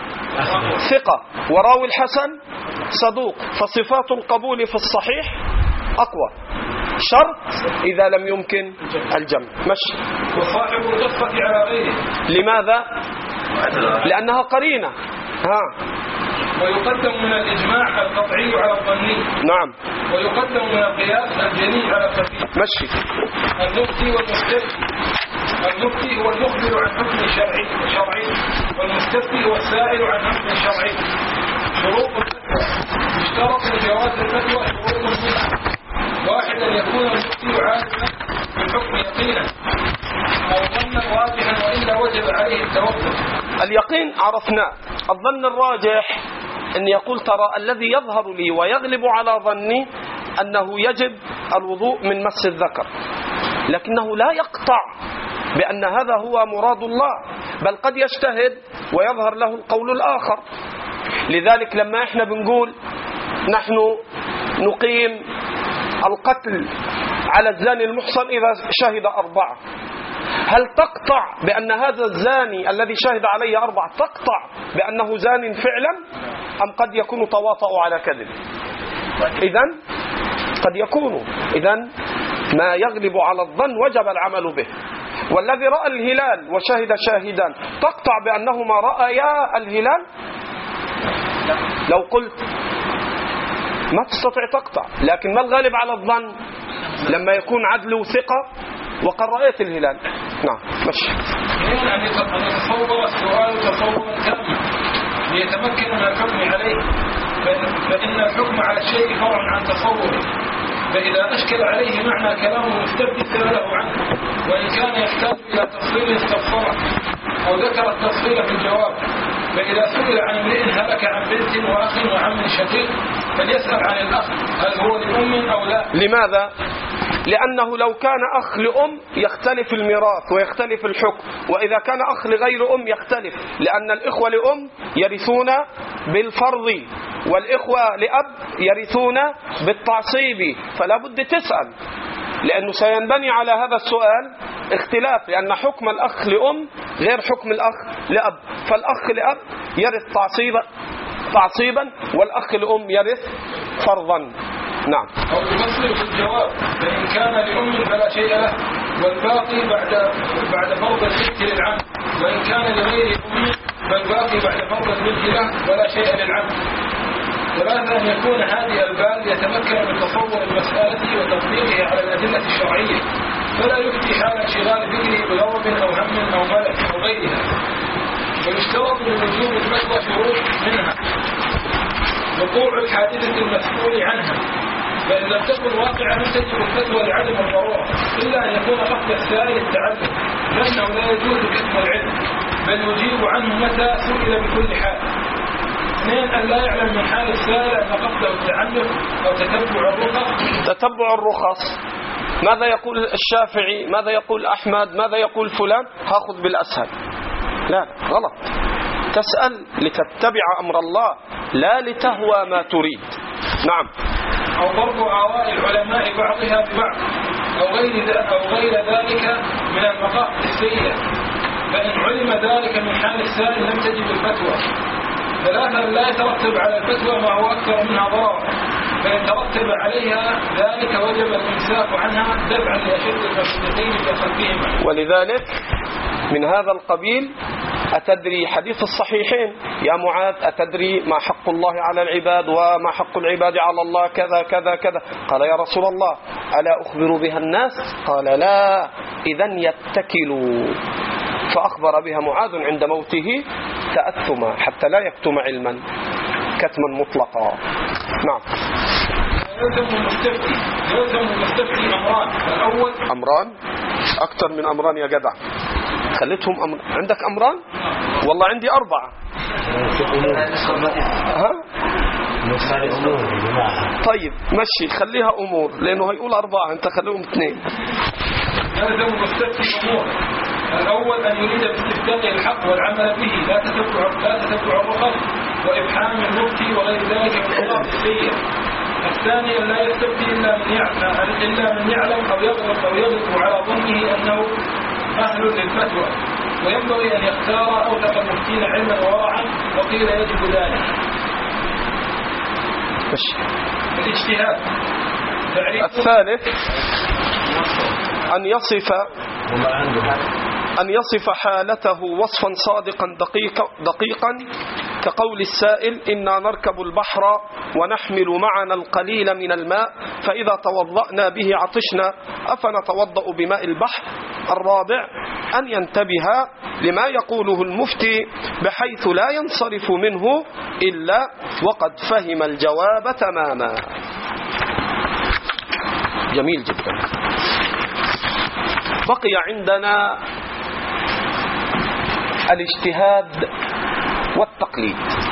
ثقة وراوي الحسن صدوق، فصفات القبول في الصحيح أقوى، شرط إذا لم يمكن الجمع. مشي. وصاحب القصة على غيره. لماذا؟ لأنها قرينة. ها. ويقدم من الإجماع القطعي على الظني. نعم. ويقدم من القياس الجلي على الخفي. مشي. المفتي والمستفتي. المفتي هو المخبر عن حكم شرعي شرعي والمستفتي هو السائل عن حكم شرعي. شروط الفتوى. اشترط لجواز الفتوى شروط منها. واحد أن يكون المفتي عالما بالحكم يقينا أو ظنا راجحا، وإلا وجب عليه التوقف. اليقين عرفناه. الظن الراجح أن يقول ترى الذي يظهر لي ويغلب على ظني أنه يجب الوضوء من مس الذكر، لكنه لا يقطع بأن هذا هو مراد الله، بل قد يجتهد ويظهر له القول الآخر. لذلك لما احنا بنقول نحن نقيم القتل على الزاني المحصن إذا شهد أربعة، هل تقطع بأن هذا الزاني الذي شهد عليه أربعة تقطع بأنه زان فعلا، أم قد يكون تواطؤ على كذب؟ إذن قد يكون إذن ما يغلب على الظن وجب العمل به. والذي رأى الهلال وشهد شاهدان تقطع بأنهما رأيا الهلال؟ لو قلت ما تستطيع تقطع، لكن ما الغالب على الظن لما يكون عدل ثقة وقد رأيت الهلال. نعم مشي. أن يتصور السؤال تصورا تاما ليتمكن من الحكم عليه، فإن الحكم على الشيء فرع عن تصوره، فإذا أشكل عليه معنى كلامه مستبدل سأله عنه، وإن كان يحتاج إلى تفصيل استفسره أو ذكر التفصيل في الجواب. فإذا سئل عن امرئ هلك عن بنت وأخ وعم شقيق فليسأل عن الأخ هل هو لأم أو لا. لماذا؟ لأنه لو كان أخ لأم يختلف الميراث ويختلف الحكم، وإذا كان أخ لغير أم يختلف، لأن الإخوة لأم يرثون بالفرض والإخوة لأب يرثون بالتعصيب، فلا بد تسأل، لأنه سينبني على هذا السؤال اختلاف، لأن حكم الأخ لأم غير حكم الأخ لأب، فالأخ لأب يرث تعصيبا تعصيبا والأخ لأم يرث فرضا. نعم. أو يفصل في الجواب، فإن كان لأم فلا شيء له، والباقي بعد بعد فرض البنت للعم، وإن كان لغير أم فالباقي بعد فرض البنت له ولا شيء للعم. ثلاثة أن يكون هادئ البال يتمكن من تصور المسألة وتطبيقها على الأدلة الشرعية، فلا يفتي حال انشغال فكره بغضب أو هم أو ملك أو غيرها. ويشترط لوجوب الفتوى شروط، منها وقوع الحادثة المسؤول عنها، فإن لم تكن واقعا تجب الفتوى لعدم الضرورة، إلا أن يكون قصد السائل التعلم، لأنه لا يجوز كتم العلم، بل يجيب عنه متى سئل بكل حال. اثنين أن لا يعلم من حال السائل أن قصده التعلم أو تتبع الرخص. تتبع الرخص، ماذا يقول الشافعي، ماذا يقول أحمد، ماذا يقول فلان، هاخذ بالأسهل. لا، غلط. تسأل لتتبع أمر الله لا لتهوى ما تريد. نعم. أو ضرب آراء العلماء بعضها ببعض، أو غير ذا- أو غير ذلك من المقاصد السيئة، فإن علم ذلك من حال السائل لم تجب الفتوى. ثلاثا، لا يترتب على الفتوى ما هو أكثر منها ضررا، فإن ترتب عليها ذلك وجب الإمساك عنها دفعا لأشد المفسدتين في خلفهما. ولذلك من هذا القبيل أتدري حديث الصحيحين يا معاذ أتدري ما حق الله على العباد وما حق العباد على الله كذا كذا كذا. قال يا رسول الله ألا أخبر بها الناس؟ قال لا، إذن يتكلوا. فأخبر بها معاذ عند موته تأثما حتى لا يكتم علما كتما مطلقا. نعم. يلزم المستفتي يلزم المستفتي أمران. الأول أمران أكثر من أمران يا جدع، خليتهم أمر. عندك أمران؟ والله عندي أربعة. ها؟ طيب مشي خليها أمور لأنه هيقول أربعة أنت خليهم اثنين. يلزم المستفتي أمور. الأول أن يريد باستفتاء الحق والعمل به، لا تتبع لا تتبع الرخص وإبحام المفتي وغير ذلك من الخطاب السيء. الثاني لا يستفتي إلا من يعلم إلا من يعلم أو يغلط أو يغلط على ظنه أنه أهل للفتوى، وينبغي أن يختار أوثق المفتين علما وورعا، وقيل يجب ذلك. الاجتهاد. الثالث أن يصف أن يصف حالته وصفا صادقا دقيقا, دقيقا كقول السائل إنا نركب البحر ونحمل معنا القليل من الماء فإذا توضأنا به عطشنا أفنتوضأ بماء البحر. الرابع أن ينتبه لما يقوله المفتي بحيث لا ينصرف منه إلا وقد فهم الجواب تماما. جميل جدا. بقي عندنا الاجتهاد والتقليد.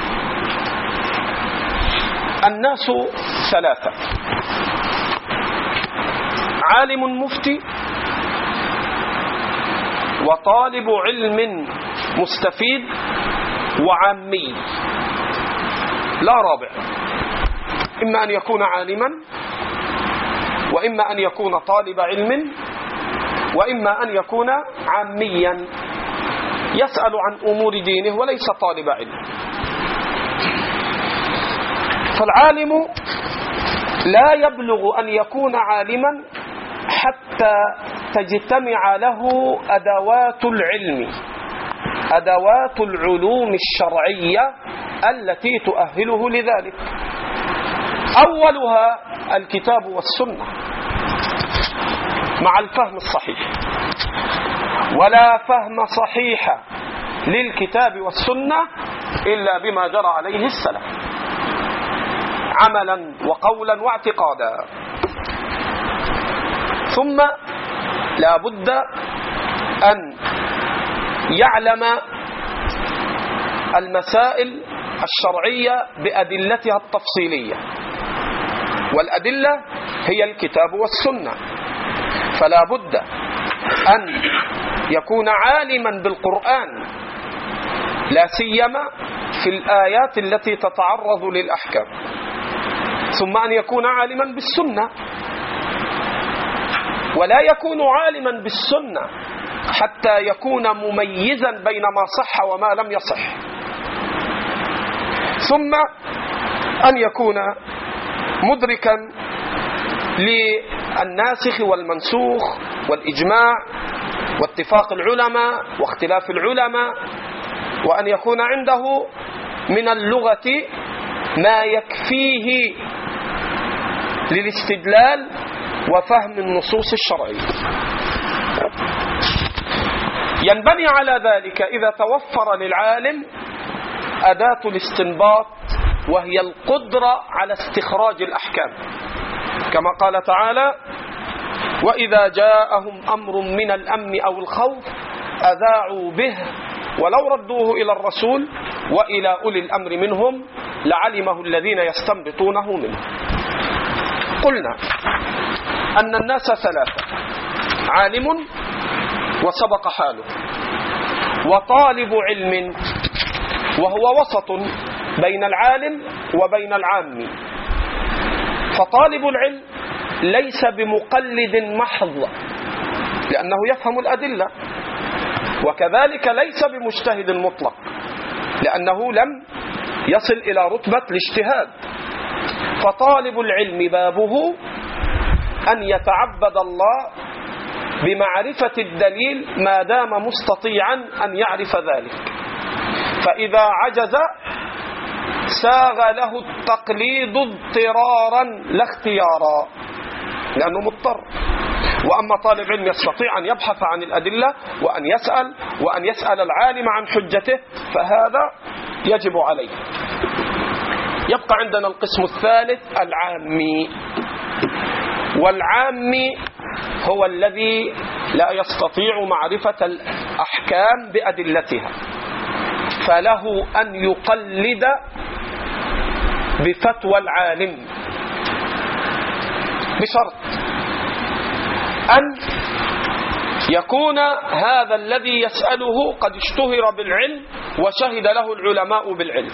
الناس ثلاثة: عالم مفتي، وطالب علم مستفيد، وعامي لا رابع. إما أن يكون عالما، وإما أن يكون طالب علم، وإما أن يكون عاميا يسأل عن أمور دينه وليس طالب علم. فالعالم لا يبلغ أن يكون عالما حتى تجتمع له أدوات العلم، أدوات العلوم الشرعية التي تؤهله لذلك. أولها الكتاب والسنة مع الفهم الصحيح، ولا فهم صحيح للكتاب والسنة إلا بما جرى عليه السلف عملا وقولا واعتقادا. ثم لا بد أن يعلم المسائل الشرعية بأدلتها التفصيلية، والأدلة هي الكتاب والسنة. فلا بد أن يكون عالما بالقرآن، لا سيما في الآيات التي تتعرض للأحكام، ثم أن يكون عالما بالسنة. ولا يكون عالما بالسنة حتى يكون مميزا بين ما صح وما لم يصح، ثم أن يكون مدركا للناسخ والمنسوخ والإجماع واتفاق العلماء واختلاف العلماء، وأن يكون عنده من اللغة ما يكفيه للاستدلال وفهم النصوص الشرعية. ينبني على ذلك إذا توفر للعالم أداة الاستنباط، وهي القدرة على استخراج الأحكام، كما قال تعالى: وإذا جاءهم أمر من الأمن أو الخوف أذاعوا به ولو ردوه إلى الرسول وإلى أولي الأمر منهم لعلمه الذين يستنبطونه منه. قلنا أن الناس ثلاثة: عالم وسبق حاله، وطالب علم وهو وسط بين العالم وبين العام. فطالب العلم ليس بمقلد محض لأنه يفهم الأدلة، وكذلك ليس بمجتهد مطلق لأنه لم يصل إلى رتبة الاجتهاد. فطالب العلم بابه أن يتعبد الله بمعرفة الدليل ما دام مستطيعا أن يعرف ذلك، فإذا عجز ساغ له التقليد اضطرارا لا اختيارا لأنه مضطر. وأما طالب علم يستطيع أن يبحث عن الأدلة وأن يسأل وأن يسأل العالم عن حجته فهذا يجب عليه. يبقى عندنا القسم الثالث العامي، والعامي هو الذي لا يستطيع معرفة الأحكام بأدلتها، فله أن يقلد بفتوى العالم بشرط أن يكون هذا الذي يسأله قد اشتهر بالعلم وشهد له العلماء بالعلم.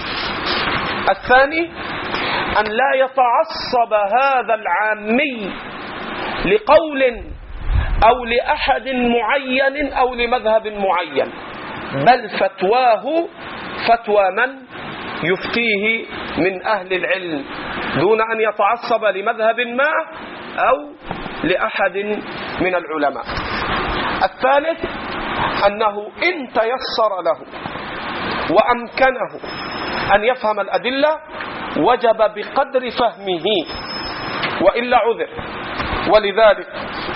الثاني أن لا يتعصب هذا العامي لقول أو لأحد معين أو لمذهب معين، بل فتواه فتوى من يفتيه من أهل العلم دون أن يتعصب لمذهب ما أو لأحد من العلماء. الثالث أنه إن تيسر له وأمكنه أن يفهم الأدلة وجب بقدر فهمه وإلا عذر، ولذلك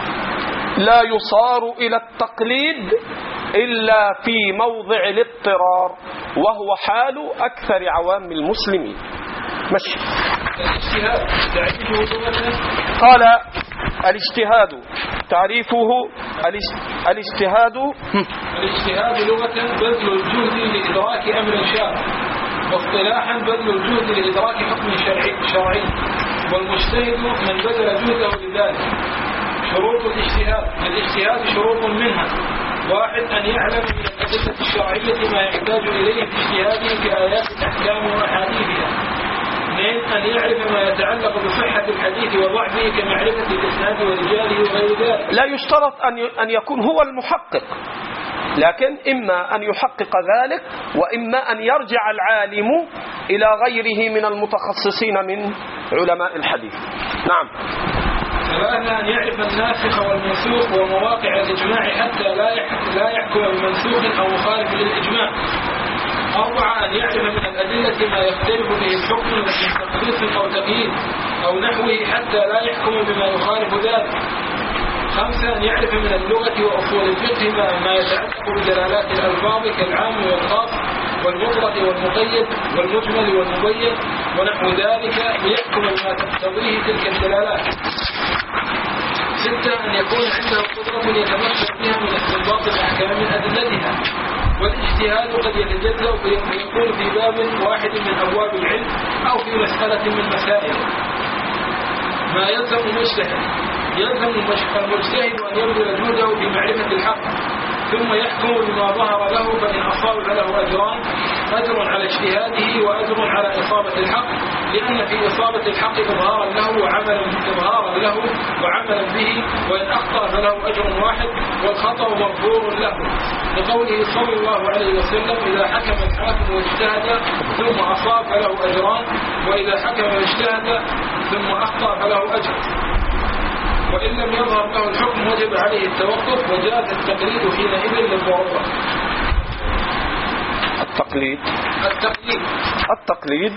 لا يصار إلى التقليد إلا في موضع الاضطرار، وهو حال أكثر عوام المسلمين. مشي. الاجتهاد تعريفه لغة. قال الاجتهاد تعريفه الاجتهاد الاجتهاد لغة بذل الجهد لإدراك أمر شرعي، واصطلاحا بذل الجهد لإدراك حكم شرعي، والمجتهد من بذل جهده لذلك. شروط الاجتهاد. الاجتهاد شروط منها: واحد، أن يعلم من الأدلة الشرعية ما يحتاج إليه في اجتهاده في آيات الأحكام وأحاديثها. اثنين، أن يعرف ما يتعلق بصحة الحديث وضعفه كمعرفة الإسناد ورجاله وغير ذلك. لا يشترط أن يكون هو المحقق، لكن إما أن يحقق ذلك وإما أن يرجع العالم إلى غيره من المتخصصين من علماء الحديث. نعم. ثلاثة، أن يعرف الناسخ والمنسوخ ومواقع الإجماع حتى لا يحكم بمنسوخ أو مخالف للإجماع. أربعة، أن يعرف من الأدلة ما يختلف به الحكم من تخصيص أو تقييد أو نحوه حتى لا يحكم بما يخالف ذلك. خمسة، أن يعرف من اللغة وأصول الفقه ما يتعلق بدلالات الألفاظ كالعام والخاص والمطلق والمقيد والمجمل والمبين ونحو ذلك ليحكم بما تقتضيه تلك الدلالات. ستة، أن يكون عنده قدرة يتمكن بها من استنباط الأحكام من أدلتها. والاجتهاد قد يتجزأ ويكون في باب واحد من أبواب العلم أو في مسألة من مسائله. ما يلزم المجتهد: يلزم المجتهد أن يبذل جهده في معرفة الحق ثم يحكم بما ظهر له، فإن أصاب فله أجران: أجر على اجتهاده وأجر على إصابة الحق، لأن في إصابة الحق إظهارا له وعملا إظهارا له وعملا به، وإن أخطأ فله أجر واحد والخطأ مغفور له، لقوله صلى الله عليه وسلم: إذا حكم الحاكم واجتهد ثم أصاب فله أجران، وإذا حكم واجتهد ثم أخطأ فله أجر. وإن لم يظهر له الحكم وجب عليه التوقف، وجاز التقليد حينئذ للضرورة. التقليد التقليد التقليد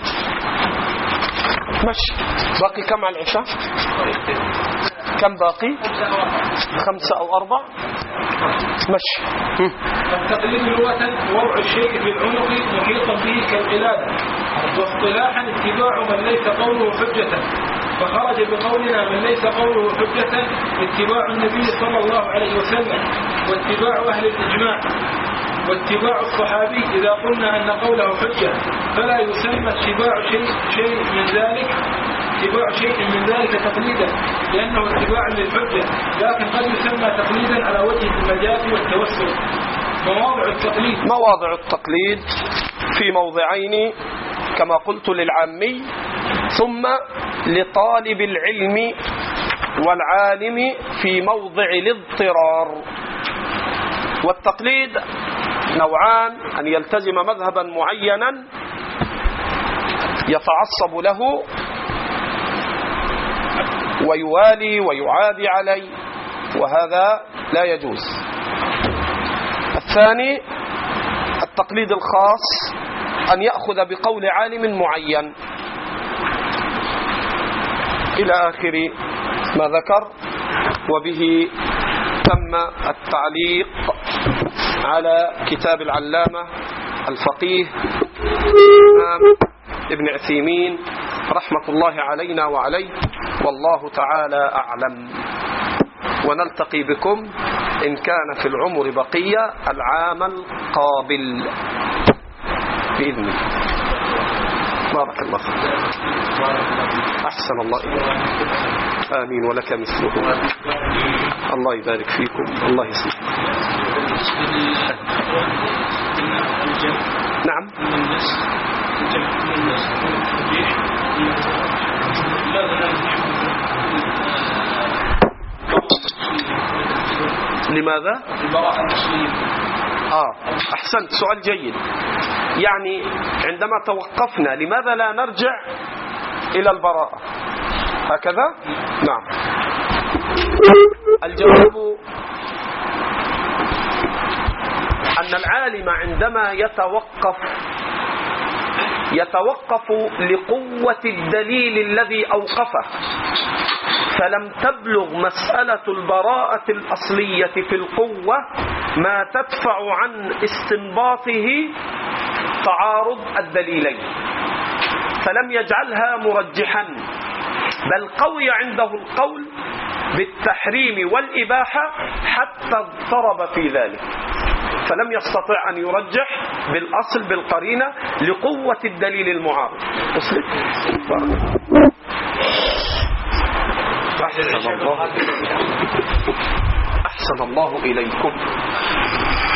مش باقي كم على العشاء؟ كم باقي؟ خمسة أو أربع؟ مش التقليد لغة وضع الشيء في العنق محيطا به كالقلادة، واصطلاحا اتباع من ليس قوله حجة، فخرج بقولنا من ليس قوله حجة اتباع النبي صلى الله عليه وسلم واتباع أهل الإجماع واتباع الصحابي. إذا قلنا أن قوله حجة فلا يسمى اتباع شيء شيء من ذلك اتباع شيء من ذلك تقليدا، لأنه اتباع للحجة، لكن قد يسمى تقليدا على وجه المجاز والتوسل. مواضع التقليد مواضع التقليد في موضعين كما قلت: للعامي ثم لطالب العلم والعالم في موضع الاضطرار. والتقليد نوعان: أن يلتزم مذهبا معينا يتعصب له ويوالي ويعادي عليه، وهذا لا يجوز. الثاني التقليد الخاص، أن يأخذ بقول عالم معين، إلى آخر ما ذكر. وبه تم التعليق على كتاب العلامة الفقيه الإمام ابن عثيمين رحمة الله علينا وعليه، والله تعالى أعلم. ونلتقي بكم إن كان في العمر بقية العام القابل بإذن الله. بارك الله فيك. أحسن الله إليك. آمين ولك مثله. الله يبارك فيكم. الله يسلمك. نعم. لماذا؟ البراءة النسبية. آه أحسنت، سؤال جيد. يعني عندما توقفنا لماذا لا نرجع إلى البراءة هكذا؟ نعم. الجواب أن العالم عندما يتوقف يتوقف لقوة الدليل الذي أوقفه، فلم تبلغ مسألة البراءة الأصلية في القوة ما تدفع عن استنباطه تعارض الدليلين، فلم يجعلها مرجحا، بل قوي عنده القول بالتحريم والإباحة حتى اضطرب في ذلك، فلم يستطع أن يرجح بالأصل بالقرينة لقوة الدليل المعارض. أصلت أحسن الله أحسن الله إليكم.